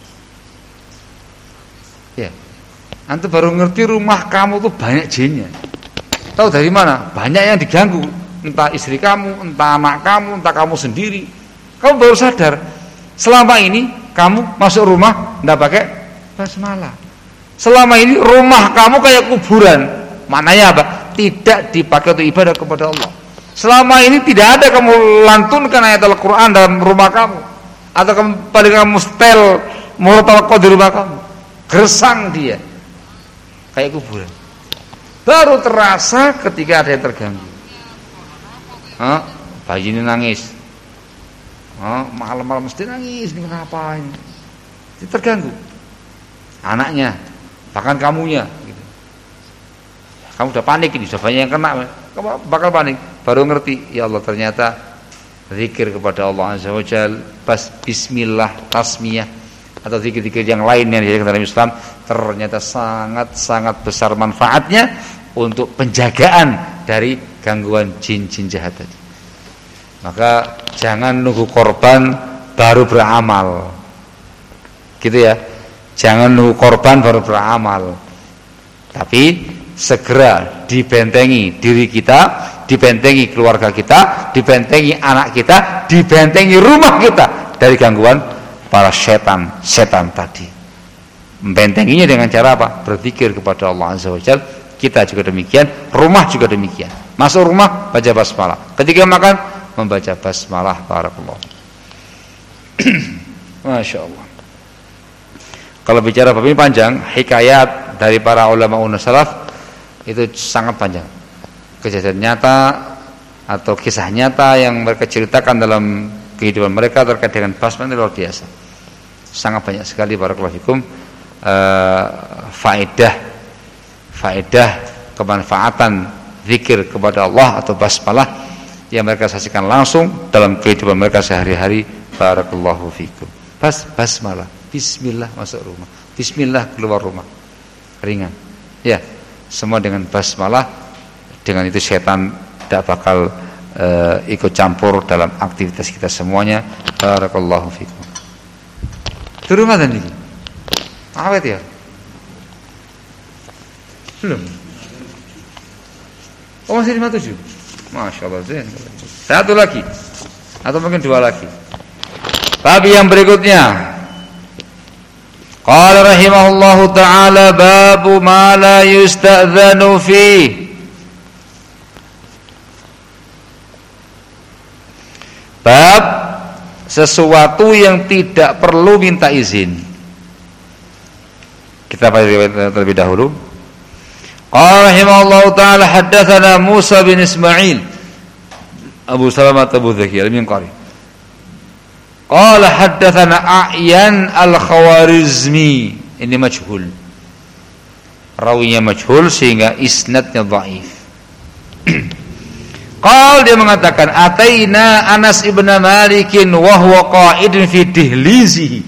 Speaker 2: Ya. Antum baru ngerti rumah kamu tuh banyak jinnya. Tahu dari mana? Banyak yang diganggu. Entah istri kamu, entah anak kamu, entah kamu sendiri. Kamu baru sadar. Selama ini kamu masuk rumah enggak pakai basmalah. Selama ini rumah kamu kayak kuburan. Maknanya apa? Tidak dipakai untuk ibadah kepada Allah. Selama ini tidak ada kamu lantunkan ayat Al-Quran dalam rumah kamu, atau kamu pada kamu setel murotalaqah di rumah kamu, gersang dia kayak kuburan. Baru terasa ketika ada yang terganggu. Hah? Bayi ini nangis, hah? Malam-malam mesti nangis, ini kenapa ini? Dia terganggu. Anaknya, bahkan kamunya gitu. Kamu udah panik ini, sudah banyak yang kena, kamu bakal panik. Baru ngerti, ya Allah ternyata zikir kepada Allah Azza wa Jalla, pas bismillah, tasmiyah atau zikir-zikir yang lain yang diajarkan dalam Islam ternyata sangat-sangat besar manfaatnya untuk penjagaan dari gangguan jin-jin jahat tadi. Maka jangan nunggu korban baru beramal. Gitu ya. Jangan nunggu korban baru beramal. Tapi segera dibentengi diri kita, dibentengi keluarga kita, dibentengi anak kita, dibentengi rumah kita dari gangguan para setan-setan tadi. Membentenginya dengan cara apa? Berzikir kepada Allah Azza wa Jalla. Kita juga demikian, rumah juga demikian. Masuk rumah baca basmalah. Ketika makan membaca basmalah. Barakallahu. Masya Allah. Kalau bicara bab ini panjang, hikayat dari para ulama unas salaf itu sangat panjang. Kejadian nyata atau kisah nyata yang mereka ceritakan dalam kehidupan mereka terkait dengan basmalah luar biasa. Sangat banyak sekali barakallahu fikum uh, faedah faedah kemanfaatan zikir kepada Allah atau basmalah yang mereka saksikan langsung dalam kehidupan mereka sehari-hari. Barakallahu fikum. Bas basmalah, bismillah masuk rumah, bismillah keluar rumah. Ringan. Ya, semua dengan basmalah. Dengan itu setan tidak bakal uh, ikut campur dalam aktivitas kita semuanya. Barakallahu fikum. Itu rumah tadi. Awet ya? Belum. Oh masih lima puluh tujuh. Masya Allah. Satu lagi atau mungkin dua lagi. Bab yang berikutnya. Qala rahimahullahu ta'ala babu ma la yusta'dzanu fi. Bab sesuatu yang tidak perlu minta izin. Kita baca riwayat terlebih dahulu. Qala rahimahullahu ta'ala haddatsana Musa bin Ismail Abu Salamah Abu Dzaki al-Minqari. Qala haddatsana A'yan al-Khawarizmi. Ini majhul. Rawinya majhul sehingga isnadnya dhaif. Qal dia mengatakan ataina Anas ibn Malik wa huwa qa'idun fi dihlizihi.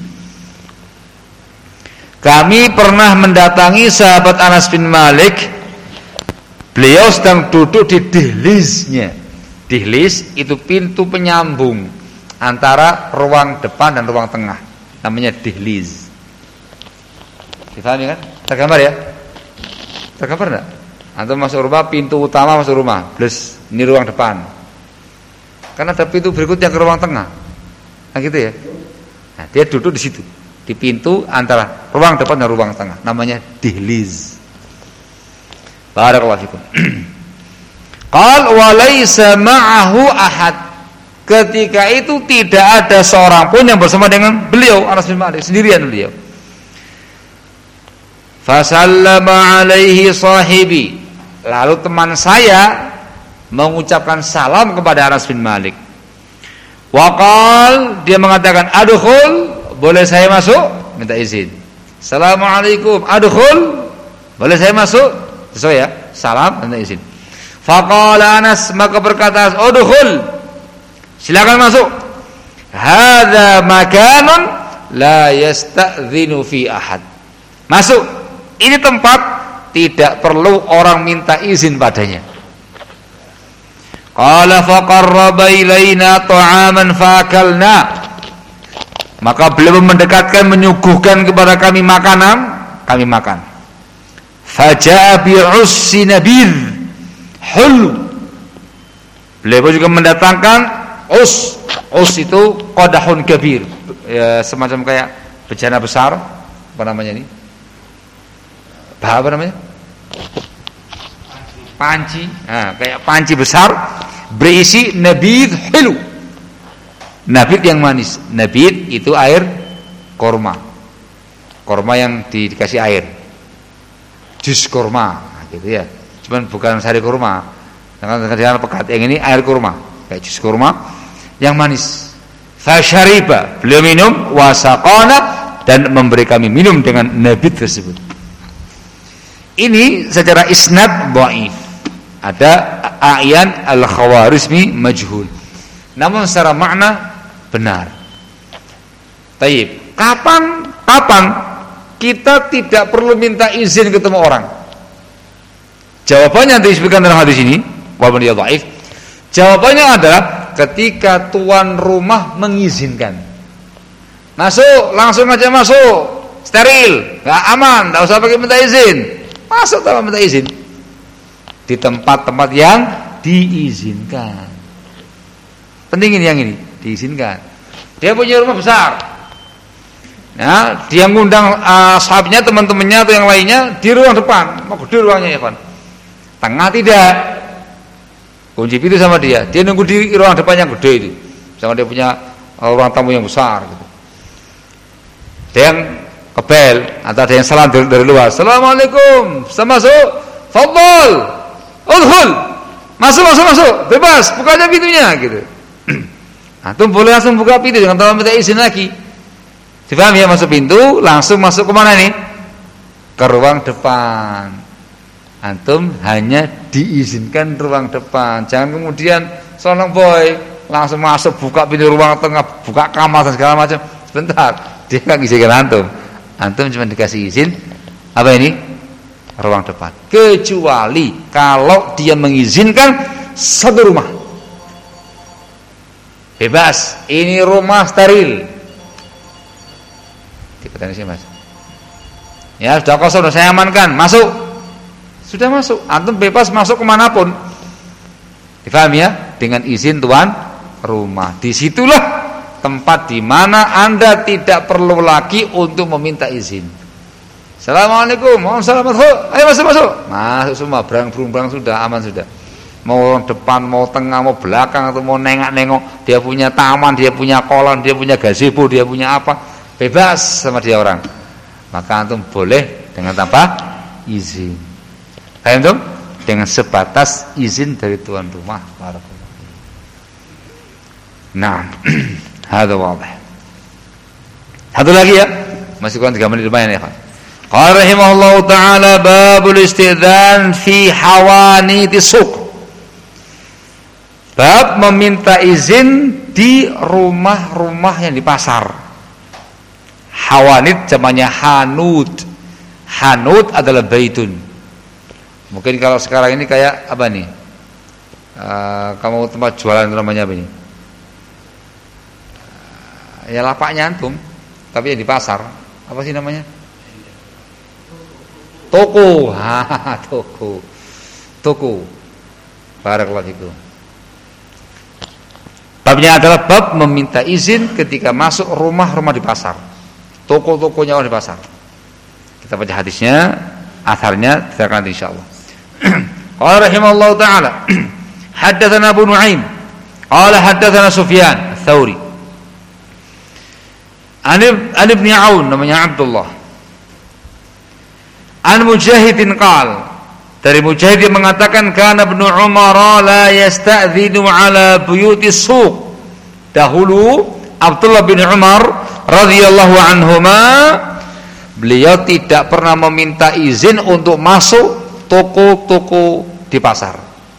Speaker 2: Kami pernah mendatangi sahabat Anas bin Malik. Beliau sedang duduk di dihliznya. Dihliz itu pintu penyambung antara ruang depan dan ruang tengah. Namanya dihliz. Difahami kan? Tergambar ya? Tergambar enggak? Antum masuk rumah, pintu utama masuk rumah. Plus ini ruang depan. Karena ada pintu berikutnya ke ruang tengah. Nah gitu ya. Nah, dia duduk di situ. Di pintu antara ruang depan dan ruang tengah, namanya dihliz. Barakallahu fikum. Qal wa laisa ma'ahu ahad. Ketika itu tidak ada seorang pun yang bersama dengan beliau Anas bin Malik, sendirian beliau. Fasallama alaihi sahibi. Lalu teman saya mengucapkan salam kepada Anas bin Malik. Wa qal, dia mengatakan adkhul. Boleh saya masuk? Minta izin. Assalamualaikum. Adkhul. Boleh saya masuk? Sesuai ya. Salam, minta izin. Faqala Anas, maka berkata, "Udkhul." Silakan masuk. Hadza makanun la yasta'dzinu fi ahad. Masuk. Ini tempat tidak perlu orang minta izin padanya. Qala faqarraba ilaina ta'aman faakalna. Maka beliau mendekatkan, menyuguhkan kepada kami makanan, kami makan. Faja'a bi'ussi nabir hul. Beliau juga mendatangkan us. Us itu qadahun kabir, ya, semacam kayak bejana besar, apa namanya ini? Bah, apa namanya? Panci. Nah, kayak panci besar berisi nabid hulu. Nabid yang manis. Nabid itu air korma. Korma yang di, dikasih air. Jus korma, nah, gitu ya. Cuman bukan sari korma. Dengan pekat yang ini air korma, kayak jus korma yang manis. Fasyariba, beliau minum, wasaqana, dan memberi kami minum dengan nabid tersebut. Ini secara isnad dhaif. Ada A'yan al-Khawarizmi majhul. Namun secara makna benar. Taib. Kapan kapan kita tidak perlu minta izin ketemu orang? Jawabannya disebutkan dalam hadis ini, walaupun dia dhaif. Jawabannya adalah ketika tuan rumah mengizinkan. Masuk, langsung aja masuk. Steril, enggak aman, enggak usah pakai minta izin. Masuk tanpa minta izin. Di tempat-tempat yang diizinkan. Penting ini yang ini, diizinkan. Dia punya rumah besar. Nah, dia ngundang uh, sahabatnya, teman-temannya atau yang lainnya di ruang depan. Mau gede ruangnya ya, kan. Tengah tidak. Kunci pintu sama dia. Dia nunggu di ruang depan yang gede itu. Misalnya dia punya uh, ruang tamu yang besar gitu. Ada yang kebel atau ada yang salam dari, dari luar. Assalamualaikum. Bisa masuk? Fadhol. Udkhul. Masuk, masuk, masuk. Bebas, buka aja pintunya gitu. Antum boleh langsung buka pintu dengan tanpa minta izin lagi. Dipahami ya, masuk pintu langsung masuk ke mana nih? Ke ruang depan. Antum hanya diizinkan ruang depan. Jangan kemudian seorang boy langsung masuk buka pintu ruang tengah, buka kamar dan segala macam. Sebentar, dia nggak izinkan antum. Antum cuma dikasih izin apa ini? Ruang depan. Kecuali kalau dia mengizinkan satu rumah. Bebas, ini rumah steril. Ikutan sih, Mas. Ya, sudah kosong, sudah saya amankan, masuk. Sudah masuk, antum bebas masuk kemanapun. Difahami ya? Dengan izin tuan rumah. Disitulah tempat di mana Anda tidak perlu lagi untuk meminta izin. Assalamualaikum, Waalaikumsalam. Ayo masuk masuk. Masuk semua, berang-berang sudah aman sudah. Mau depan, mau tengah, mau belakang atau mau nengok-nengok, dia punya taman, dia punya kolam, dia punya gazebo, dia punya apa, bebas sama dia orang. Maka antum boleh dengan tanpa izin. Paham dong? Dengan sebatas izin dari tuan rumah. Nah, hadza wadih. Satu lagi ya, masih kurang tiga menit lumayan ya, Pak. Qala rahimahullahu taala babul istidzan fi hawaniti suq. Bab meminta izin di rumah-rumah yang di pasar. Hawanit jamannya hanut. Hanut adalah baitun. Mungkin kalau sekarang ini kayak apa nih? Uh, kamu tempat jualan namanya apa ini? Uh, ya lapaknya antum, tapi ya di pasar. Apa sih namanya? Toko. Ha, toko. Toko. Barakallahu fikum. Babnya adalah bab meminta izin ketika masuk rumah-rumah di pasar. Toko-tokonya orang di pasar. Kita baca hadisnya, atharnya kita akan nanti insyaallah. Qala rahimallahu ta'ala haddatsana Abu Nu'aim qala haddatsana Sufyan Ats-Tsauri an Ibn Aun namanya Abdullah an Mujahidin qala dari Mujahid yang mengatakan kana Ibnu Umar la yasta'dzinu ala buyuti suq. Dahulu Abdullah bin Umar radhiyallahu anhuma beliau tidak pernah meminta izin untuk masuk toko-toko di pasar.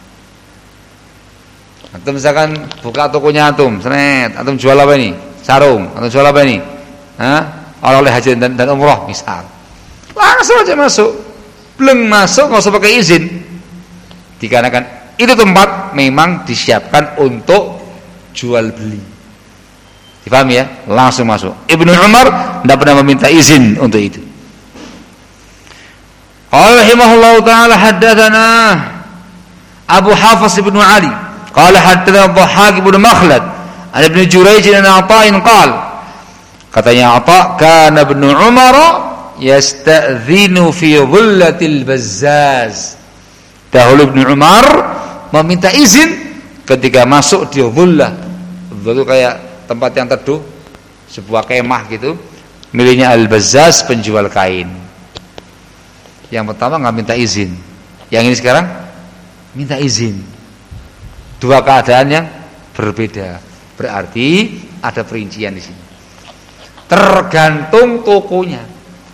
Speaker 2: Antum misalkan buka tokonya antum, senet, antum jual apa ini? Sarung, antum jual apa ini? Hah? Oleh-oleh haji dan, dan umroh misal. Langsung aja masuk. Belum masuk enggak usah pakai izin. Dikarenakan itu tempat memang disiapkan untuk jual beli. Dipahami ya? Langsung masuk. Ibnu Umar tidak pernah meminta izin untuk itu. Qala rahimahullahu ta'ala haddatsana Abu Hafiz bin Ali qala haddatsana Dhahhak bin Makhlad an Ibnu Jurayj an Ata'in qala katanya Ata' kana Ibnu Umar yasta'dzinu fi dhullatil bazzaz. Dahulu Ibnu Umar meminta izin ketika masuk di dhullah. Itu kayak tempat yang teduh, sebuah kemah gitu, miliknya Al-Bazzaz, penjual kain. Yang pertama nggak minta izin, yang ini sekarang minta izin. Dua keadaan yang berbeda. Berarti ada perincian di sini. Tergantung tokonya.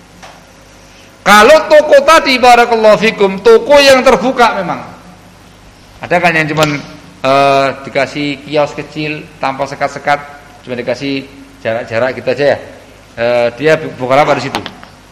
Speaker 2: Kalau toko tadi barakallahu fikum, toko yang terbuka memang. Ada kan yang cuman uh, dikasih kios kecil tanpa sekat-sekat, cuma dikasih jarak-jarak gitu aja ya. Uh, dia buka apa di situ?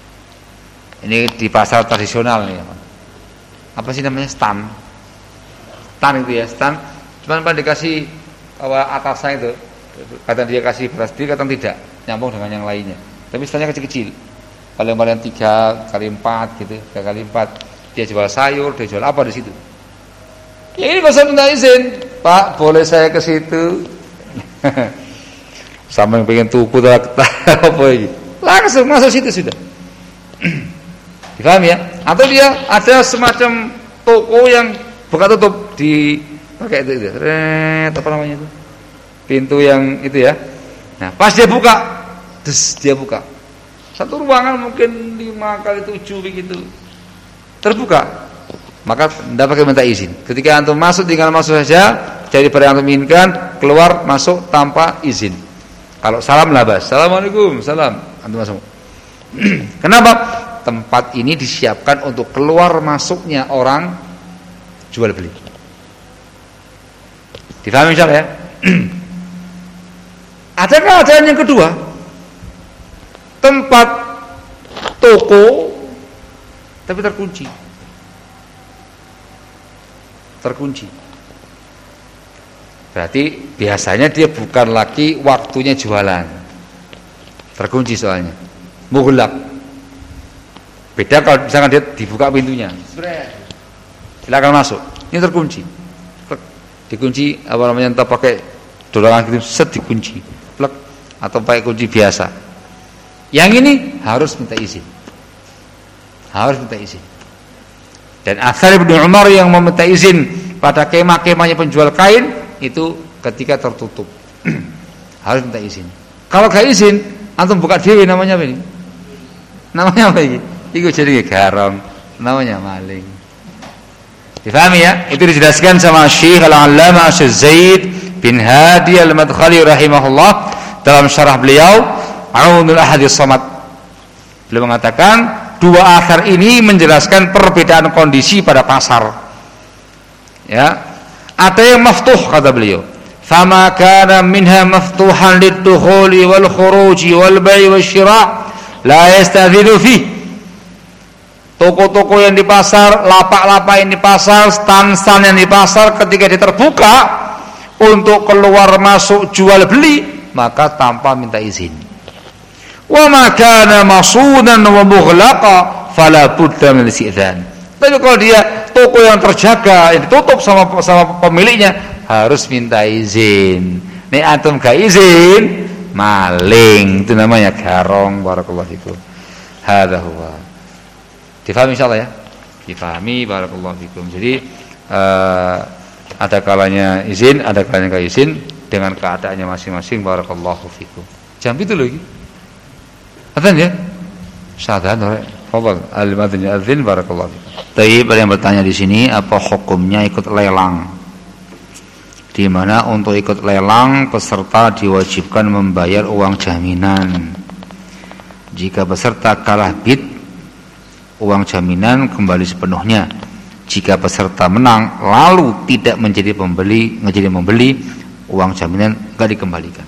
Speaker 2: Ini di pasar tradisional nih, apa sih namanya, stand, stand itu ya, stand. Cuman pada dikasih apa atasnya itu, kata dia kasih beras dia, kata tidak, nyambung dengan yang lainnya. Tapi standnya kecil-kecil, paling-paling tiga kali empat gitu, tiga kali empat. Dia jual sayur, dia jual apa di situ. Ya ini nggak usah minta izin, Pak, boleh saya ke situ? Sama yang pengen tuku apa ini, langsung masuk situ sudah. Difahami ya? Atau dia ada semacam toko yang buka tutup di pakai itu, itu. Ret, apa namanya itu? Pintu yang itu ya. Nah, pas dia buka, des, dia buka. Satu ruangan mungkin lima kali tujuh begitu. Terbuka. Maka tidak pakai minta izin. Ketika antum masuk tinggal masuk saja, cari barang yang antum inginkan, keluar masuk tanpa izin. Kalau salam labas, assalamualaikum, salam, antum masuk. Kenapa? tempat ini disiapkan untuk keluar masuknya orang jual beli. Difahami insyaallah ya? Ada keadaan yang kedua, tempat toko tapi terkunci. Terkunci. Berarti biasanya dia bukan lagi waktunya jualan. Terkunci soalnya. Mughlaq. Beda kalau misalkan dia dibuka pintunya. Silakan masuk. Ini terkunci. Dikunci apa namanya, entah pakai dorongan gitu, set dikunci. Plek, atau pakai kunci biasa. Yang ini harus minta izin. Harus minta izin. Dan Athar Ibnu Umar yang meminta izin pada kemah-kemahnya penjual kain itu ketika tertutup. Harus minta izin. Kalau gak izin, antum buka dewe namanya apa ini? Namanya apa ini? Itu jadi garong, namanya maling. Difahami ya? Itu dijelaskan sama Syekh Al-Allamah Syekh Zaid bin Hadi Al-Madkhali rahimahullah dalam syarah beliau Aunul Ahadis Samad. Beliau mengatakan dua athar ini menjelaskan perbedaan kondisi pada pasar. Ya, ada yang maftuh kata beliau. Fama kana minha maftuhan lid-dukhuli wal khuruji wal bai' wasyira' la yastadhinu fihi. Toko-toko yang di pasar, lapak-lapak yang di pasar, stan-stan yang di pasar ketika dia terbuka untuk keluar masuk jual beli, maka tanpa minta izin. Wa ma kana masunan wa mughlaqa fala budda min al-isti'dzan. Tapi kalau dia toko yang terjaga, yang ditutup sama sama pemiliknya, harus minta izin. Nek antum gak izin, maling, itu namanya garong. Barakallahu fikum. Hadza huwa. Difahami insyaallah ya? Difahami, barakallahu fikum. Jadi uh, ada kalanya izin, ada kalanya enggak izin dengan keadaannya masing-masing. Barakallahu fikum. Jam itu lagi. Adzan ya? Syahdan ora. Fadhal al-madzin adzin, barakallahu fikum. Baik, ada yang bertanya di sini, apa hukumnya ikut lelang? Di mana untuk ikut lelang peserta diwajibkan membayar uang jaminan. Jika peserta kalah bid, uang jaminan kembali sepenuhnya. Jika peserta menang lalu tidak menjadi pembeli, menjadi membeli, uang jaminan enggak dikembalikan.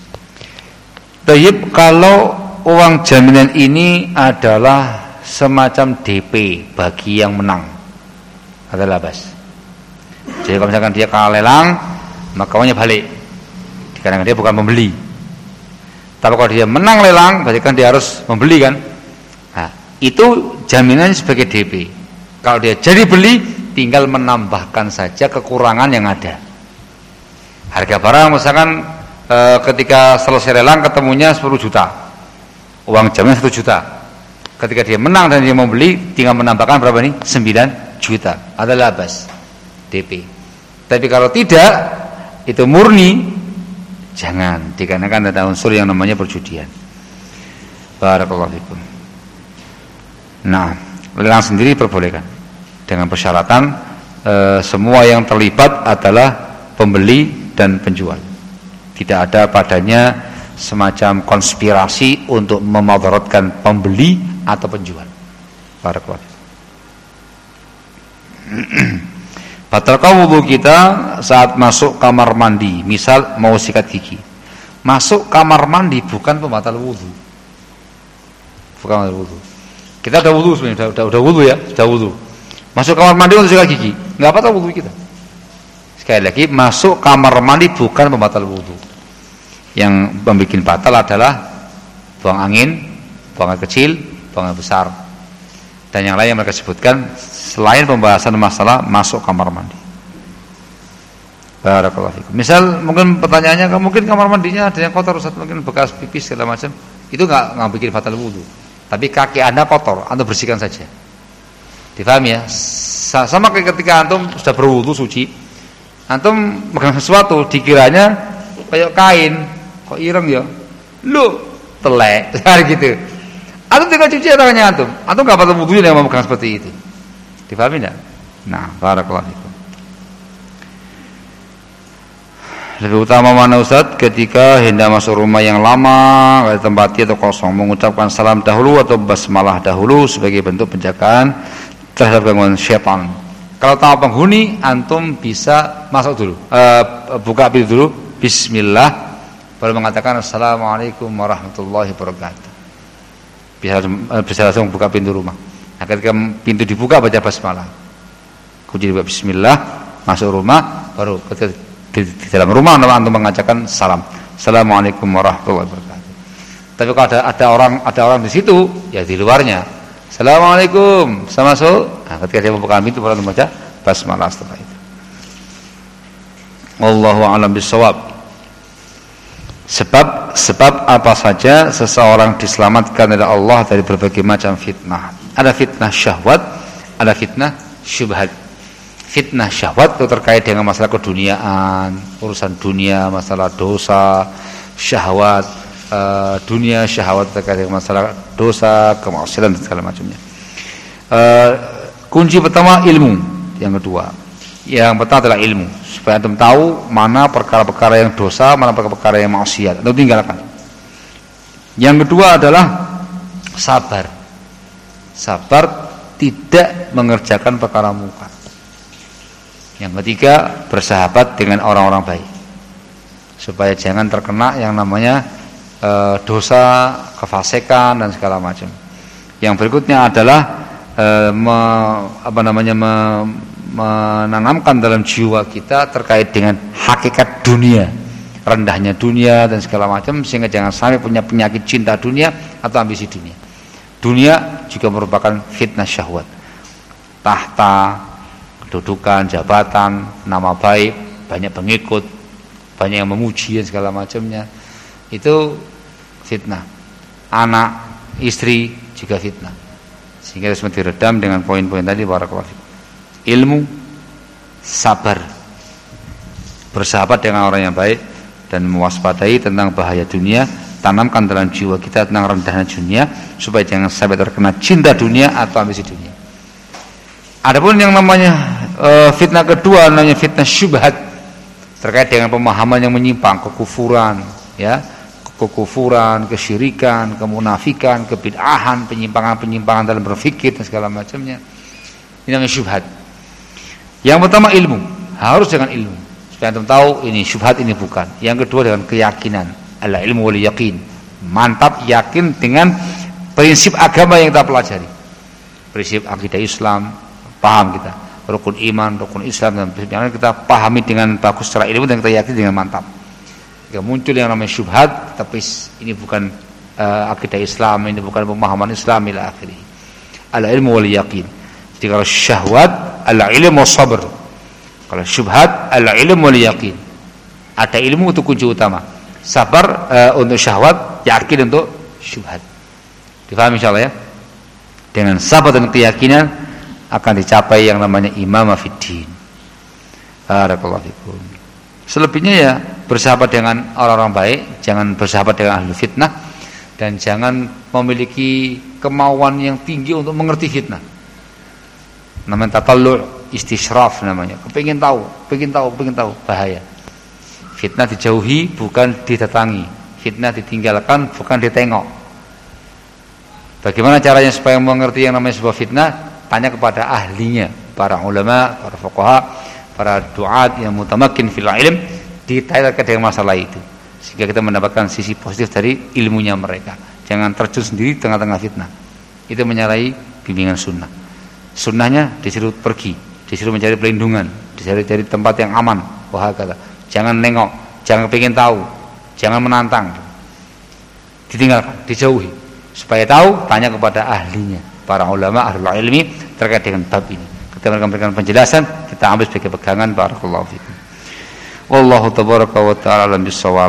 Speaker 2: Baik, kalau uang jaminan ini adalah semacam D P bagi yang menang, adalah bas. Jadi kalau misalkan dia kalah lelang, maka uangnya balik, karena dia bukan pembeli. Tapi kalau dia menang lelang, berarti kan dia harus membeli kan? Nah, itu jaminan sebagai D P. Kalau dia jadi beli, tinggal menambahkan saja kekurangan yang ada. Harga barang misalkan e, ketika selesai lelang ketemunya sepuluh juta, uang jaminan satu juta. Ketika dia menang dan dia mau beli, tinggal menambahkan berapa nih? sembilan juta. Adalah bas D P. Tapi kalau tidak, itu murni, jangan, dikarenakan ada unsur yang namanya perjudian. Barakallahu fikum. Nah, lelang sendiri diperbolehkan dengan persyaratan e, semua yang terlibat adalah pembeli dan penjual. Tidak ada padanya semacam konspirasi untuk memadaratkan pembeli atau penjual. Barakallahu. Batalkan wudu kita saat masuk kamar mandi, misal mau sikat gigi. Masuk kamar mandi bukan pembatal wudu. Bukan pembatal wudu. Kita udah wudu sebenarnya, udah, udah, udah wudu ya, sudah wudu. Masuk kamar mandi untuk sikat gigi, nggak batal wudu kita. Sekali lagi, masuk kamar mandi bukan pembatal wudu. Yang membuat batal adalah buang angin, buang air kecil, buang air besar, dan yang lain yang mereka sebutkan selain pembahasan masalah masuk kamar mandi. Barakallahu fikum. Misal mungkin pertanyaannya, mungkin kamar mandinya ada yang kotor, Ustaz, mungkin bekas pipis segala macam, itu nggak nggak bikin batal wudu. Tapi kaki Anda kotor, Anda bersihkan saja. Difahami ya? Sama kayak ketika antum sudah berwudu suci, antum megang sesuatu, dikiranya kayak kain, kok ireng ya? Lu telek, gitu. Antum tinggal cuci tangannya antum. Antum enggak patut wudunya yang memegang seperti itu. Difahami enggak? Nah, barakallahu fikum. Lebih utama mana Ustaz ketika hendak masuk rumah yang lama, ada tempati atau kosong, mengucapkan salam dahulu atau basmalah dahulu sebagai bentuk penjagaan terhadap gangguan syaitan. Kalau tahu penghuni, antum bisa masuk dulu, uh, buka pintu dulu, bismillah, baru mengatakan assalamualaikum warahmatullahi wabarakatuh. Bisa, uh, bisa langsung buka pintu rumah. Nah, ketika pintu dibuka baca basmalah, kunci dibuka bismillah, masuk rumah, baru ketika di, di dalam rumah antum mengajarkan salam, assalamualaikum warahmatullahi wabarakatuh. Tapi kalau ada ada orang ada orang di situ, ya di luarnya, assalamualaikum, saya masuk. Nah, ketika dia membuka pintu baru membaca basmalah setelah itu. Wallahu a'lam bishawab. Sebab sebab apa saja seseorang diselamatkan oleh Allah dari berbagai macam fitnah. Ada fitnah syahwat, ada fitnah syubhat. Fitnah syahwat itu terkait dengan masalah keduniaan, urusan dunia, masalah dosa, syahwat uh, dunia, syahwat terkait dengan masalah dosa, kemaksiatan dan segala macamnya. Uh, kunci pertama ilmu, yang kedua, yang pertama adalah ilmu, supaya antum tahu mana perkara-perkara yang dosa, mana perkara-perkara yang maksiat, atau tinggalkan. Yang kedua adalah sabar, sabar tidak mengerjakan perkara mungkar. Yang ketiga, bersahabat dengan orang-orang baik, supaya jangan terkena yang namanya e, dosa, kefasikan dan segala macam. Yang berikutnya adalah e, me, apa namanya me, menanamkan dalam jiwa kita terkait dengan hakikat dunia, rendahnya dunia dan segala macam, sehingga jangan sampai punya penyakit cinta dunia atau ambisi dunia. Dunia juga merupakan fitnah syahwat, tahta, kedudukan, jabatan, nama baik, banyak pengikut, banyak yang memuji dan segala macamnya, itu fitnah. Anak, istri juga fitnah. Sehingga harus diredam dengan poin-poin tadi, barakallahu fikum. Ilmu, sabar, bersahabat dengan orang yang baik, dan mewaspadai tentang bahaya dunia. Tanamkan dalam jiwa kita tentang rendahnya dunia, supaya jangan sampai terkena cinta dunia atau ambisi dunia. Adapun yang namanya e, fitnah kedua, namanya fitnah syubhat, terkait dengan pemahaman yang menyimpang, kekufuran, ya, kekufuran, kesyirikan, kemunafikan, kebid'ahan, penyimpangan-penyimpangan dalam berfikir dan segala macamnya. Ini namanya syubhat. Yang pertama ilmu, harus dengan ilmu, supaya antum tahu ini syubhat, ini bukan. Yang kedua dengan keyakinan, al ilmu wal yaqin, mantap yakin dengan prinsip agama yang kita pelajari, prinsip akidah Islam. Paham kita rukun iman, rukun Islam dan prinsip yang lain kita pahami dengan bagus secara ilmu dan kita yakin dengan mantap. Jika muncul yang namanya syubhat, tapi ini bukan uh, akidah Islam, ini bukan pemahaman Islam ila akhirih. Al ilmu wal yaqin. Jadi kalau syahwat, al ilmu was sabr. Kalau syubhat, al ilmu wal yaqin. Ada ilmu itu kunci utama. Sabar uh, untuk syahwat, yakin untuk syubhat. Difahami insyaallah ya. Dengan sabar dan keyakinan akan dicapai yang namanya imamah fiddin. Barakallahu fikum. Selebihnya ya bersahabat dengan orang-orang baik, jangan bersahabat dengan ahli fitnah, dan jangan memiliki kemauan yang tinggi untuk mengerti fitnah. Namanya tatallu' istishraf namanya. Kepingin tahu, kepingin tahu, kepingin tahu, bahaya. Fitnah dijauhi bukan didatangi, fitnah ditinggalkan bukan ditengok. Bagaimana caranya supaya mengerti yang namanya sebuah fitnah? Tanya kepada ahlinya, para ulama, para fuqaha, para duat yang mutamakin fil ilm, detailkan dengan masalah itu, sehingga kita mendapatkan sisi positif dari ilmunya mereka. Jangan terjun sendiri tengah-tengah fitnah. Itu menyalahi bimbingan sunnah. Sunnahnya disuruh pergi, disuruh mencari perlindungan, disuruh cari tempat yang aman. Wah kata, jangan nengok, jangan pengen tahu, jangan menantang. Ditinggalkan, dijauhi. Supaya tahu, tanya kepada ahlinya, para ulama ahlul ilmi terkait dengan bab ini. Ketika mereka memberikan penjelasan, kita ambil sebagai pegangan. Barakallahu fikum. Wallahu tabaraka wa ta'ala alam bisawab.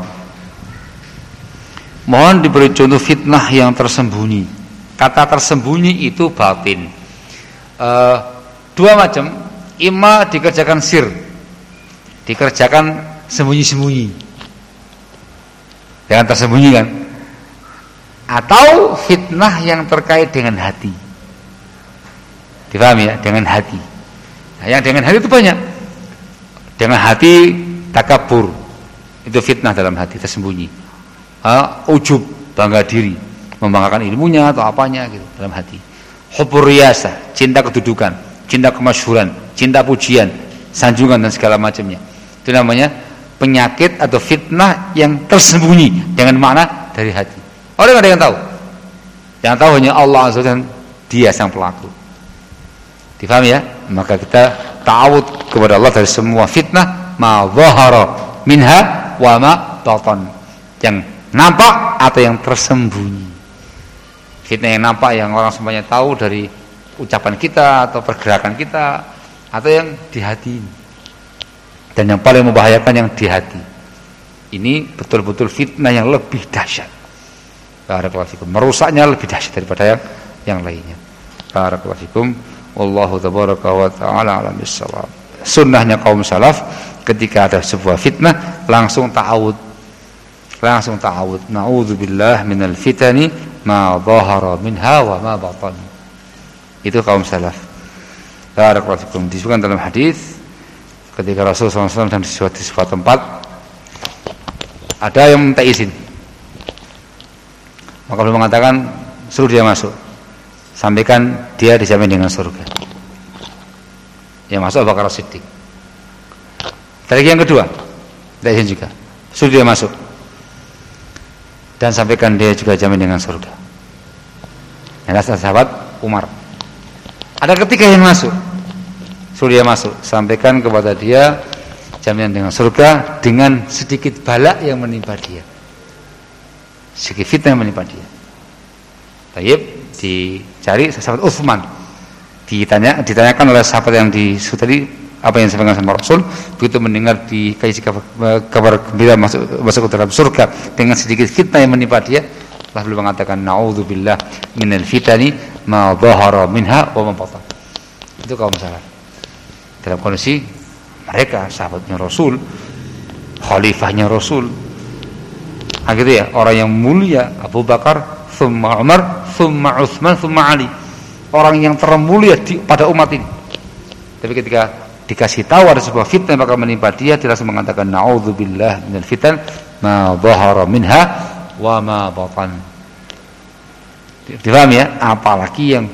Speaker 2: Mohon diberi contoh fitnah yang tersembunyi. Kata tersembunyi itu batin. Uh, dua macam, ima dikerjakan sir, dikerjakan sembunyi-sembunyi, jangan tersembunyi kan, atau fitnah yang terkait dengan hati. Difahami ya, dengan hati. Nah, yang dengan hati itu banyak. Dengan hati takabur, Itu fitnah dalam hati tersembunyi. Uh, ujub, bangga diri, membanggakan ilmunya atau apanya gitu dalam hati. Hubur riyasah, cinta kedudukan, cinta kemasyhuran, cinta pujian, sanjungan dan segala macamnya. Itu namanya penyakit atau fitnah yang tersembunyi dengan makna dari hati. Orang nggak ada yang tahu. Yang tahu hanya Allah Azza wa Jalla, Dia sang pelaku. Difahami ya? Maka kita ta'awud kepada Allah dari semua fitnah ma dhahara minha wa ma batan. Yang nampak atau yang tersembunyi. Fitnah yang nampak yang orang semuanya tahu dari ucapan kita atau pergerakan kita, atau yang di hati ini. Dan yang paling membahayakan yang di hati. Ini betul-betul fitnah yang lebih dahsyat. Barakallahu fikum. Merusaknya lebih dahsyat daripada yang yang lainnya. Barakallahu fikum. Wallahu tabaraka wa ta'ala a'lam bissawab. Sunnahnya kaum salaf ketika ada sebuah fitnah langsung ta'awud. Langsung ta'awud. Na'udzubillah minal fitani ma dhahara minha wa ma batan. Itu kaum salaf. Barakallahu fikum. Disebutkan dalam hadis ketika Rasulullah shallallahu alaihi wasallam di suatu, di suatu tempat ada yang minta izin, maka beliau mengatakan suruh dia masuk, sampaikan dia dijamin dengan surga. Yang masuk Abu Bakar Siddiq. Dari yang kedua minta izin juga, suruh dia masuk dan sampaikan dia juga jamin dengan surga. Yang sahabat Umar. Ada ketiga yang masuk, suruh dia masuk, sampaikan kepada dia jaminan dengan surga dengan sedikit bala yang menimpa dia, sedikit fitnah yang menimpa dia. Tayyib, dicari sahabat Utsman, ditanya, ditanyakan oleh sahabat yang disuruh tadi apa yang disampaikan sama Rasul. Begitu mendengar dikasih kabar, kabar gembira masuk masuk ke dalam surga dengan sedikit fitnah yang menimpa dia, lalu mengatakan na'udzubillah minal fitani ma dhahara minha wa ma batan. Itu kaum salaf. Dalam kondisi mereka sahabatnya Rasul, khalifahnya Rasul, akhirnya ya, orang yang mulia Abu Bakar, thumma Umar, thumma Utsman, thumma Ali, orang yang termulia di, pada umat ini. Tapi ketika dikasih tahu ada sebuah fitnah yang bakal menimpa dia, dia langsung mengatakan na'udzubillah minal fitan ma dhahara minha wa ma batan. Difahami ya? Apalagi yang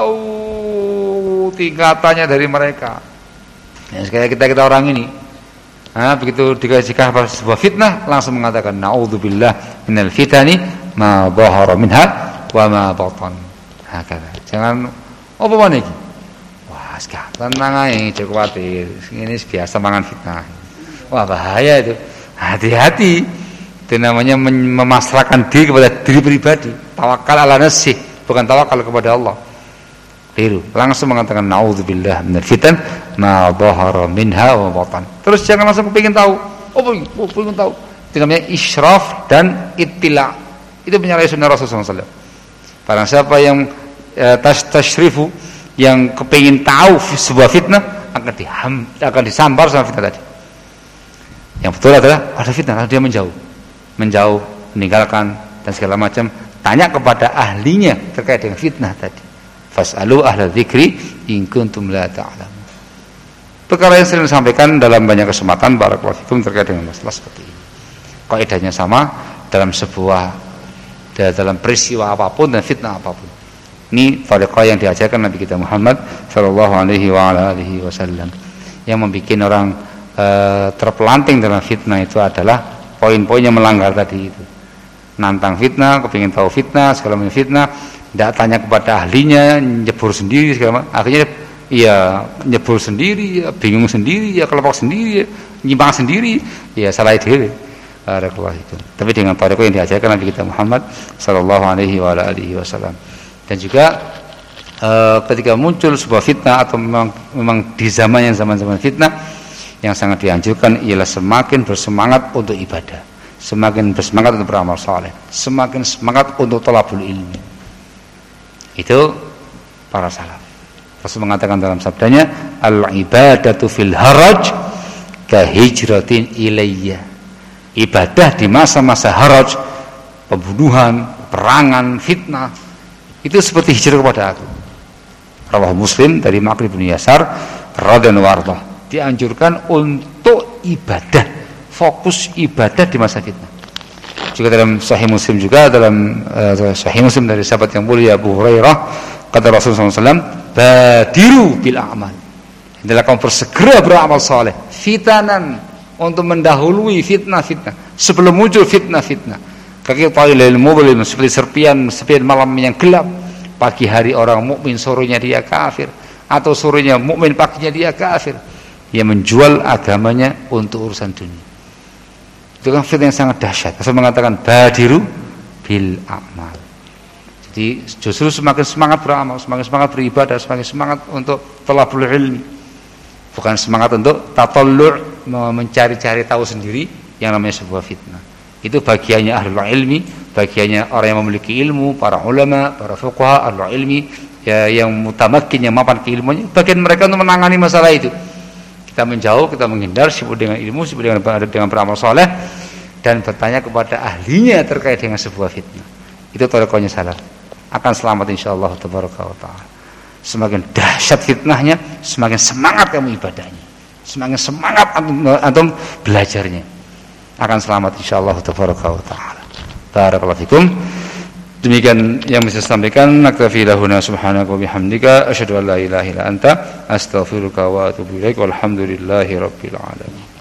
Speaker 2: jauh tingkatannya dari mereka. Ya, sekali kita kita orang ini, nah, begitu dikasih kabar sebuah fitnah langsung mengatakan na'udzubillah minal fitani ma dhahara minha wa ma batan. Hakala. Jangan apa mana iki? Wah, sekarang tenang aja, jangan khawatir. Ini biasa mangan fitnah. Wah, bahaya itu. Hati-hati. Itu namanya memasrahkan diri kepada diri pribadi. Tawakal ala nafsi, bukan tawakal kepada Allah. Keliru. Langsung mengatakan na'udzubillah minal fitan ma dhahara minha wa batan. Terus jangan langsung kepingin tahu. Oh, oh pengen tahu. Itu namanya israf dan ittila. Itu menyalahi sunnah Rasulullah sallallahu alaihi wasallam. Barang siapa yang eh, tas tasyrifu, yang kepingin tahu sebuah fitnah, akan diham, akan disambar sama fitnah tadi. Yang betul adalah ada fitnah, dia menjauh, menjauh, meninggalkan dan segala macam. Tanya kepada ahlinya terkait dengan fitnah tadi. Fas'alu ahla dzikri in kuntum la ta'lamun. Perkara yang sering disampaikan dalam banyak kesempatan barakallahu fikum terkait dengan masalah seperti ini. Kaidahnya sama dalam sebuah dalam peristiwa apapun dan fitnah apapun. Ini tariqah yang diajarkan Nabi kita Muhammad sallallahu alaihi wa ala alihi wasallam. Yang membuat orang e, terpelanting dalam fitnah itu adalah poin-poin yang melanggar tadi itu. Nantang fitnah, kepingin tahu fitnah, segala macam fitnah, tidak tanya kepada ahlinya, nyebur sendiri segala macam. Akhirnya ya nyebur sendiri, ya bingung sendiri, ya kelompok sendiri, ya nyimpang sendiri, ya salah diri. Itu. Tapi dengan tariqah yang diajarkan Nabi kita Muhammad sallallahu alaihi wa alihi wasallam. Dan juga e, ketika muncul sebuah fitnah atau memang, memang di zaman yang zaman-zaman fitnah, yang sangat dianjurkan ialah semakin bersemangat untuk ibadah, semakin bersemangat untuk beramal saleh, semakin semangat untuk thalabul ilmi. Itu para salaf. Rasul mengatakan dalam sabdanya, al-ibadatu fil haraj ka hijratin ilayya. Ibadah di masa-masa haraj, pembunuhan, perangan, fitnah, itu seperti hijrah kepada aku. Rawahu Muslim dari Maqil bin Yasar radhiyallahu anhu. Dianjurkan untuk ibadah fokus ibadah di masa fitnah. Juga dalam Sahih Muslim juga dalam uh, Sahih Muslim dari sahabat yang mulia Abu Hurairah, kata Rasulullah shallallahu alaihi wasallam, badiru bil a'mal. Hendaklah kamu bersegera beramal saleh, fitanan, untuk mendahului fitnah-fitnah, sebelum muncul fitnah-fitnah. Kaki talil mublim, seperti serpian serpian malam yang gelap. Pagi hari orang mukmin, sorenya dia kafir, atau sorenya mukmin, paginya dia kafir. Dia menjual agamanya untuk urusan dunia. Itu kan fitnah yang sangat dahsyat. Rasul mengatakan badiru bil amal. Jadi justru semakin semangat beramal, semakin semangat beribadah, semakin semangat untuk thalabul ilmi. Bukan semangat untuk tatallu', mencari-cari tahu sendiri yang namanya sebuah fitnah. Itu bagiannya ahlul ilmi, bagiannya orang yang memiliki ilmu, para ulama, para fuqaha, ahlul ilmi ya, yang mutamakkin, yang mapan keilmuannya. Bagian mereka untuk menangani masalah itu. Kita menjauh, kita menghindar, sibuk dengan ilmu, sibuk dengan, dengan beramal soleh, dan bertanya kepada ahlinya terkait dengan sebuah fitnah. Itu tariqahnya salaf. Akan selamat insyaallah tabaraka wa ta'ala. Semakin dahsyat fitnahnya, semakin semangat kamu ibadahnya, semakin semangat antum, antum belajarnya. Akan selamat insyaallah tabaraka wa ta'ala. Barakallahu fikum. Demikian yang bisa saya sampaikan. Naktafi lahuna subhanaka wa bihamdika asyhadu an la ilaha illa anta astaghfiruka wa atubu ilaik. Walhamdulillahi rabbil alamin.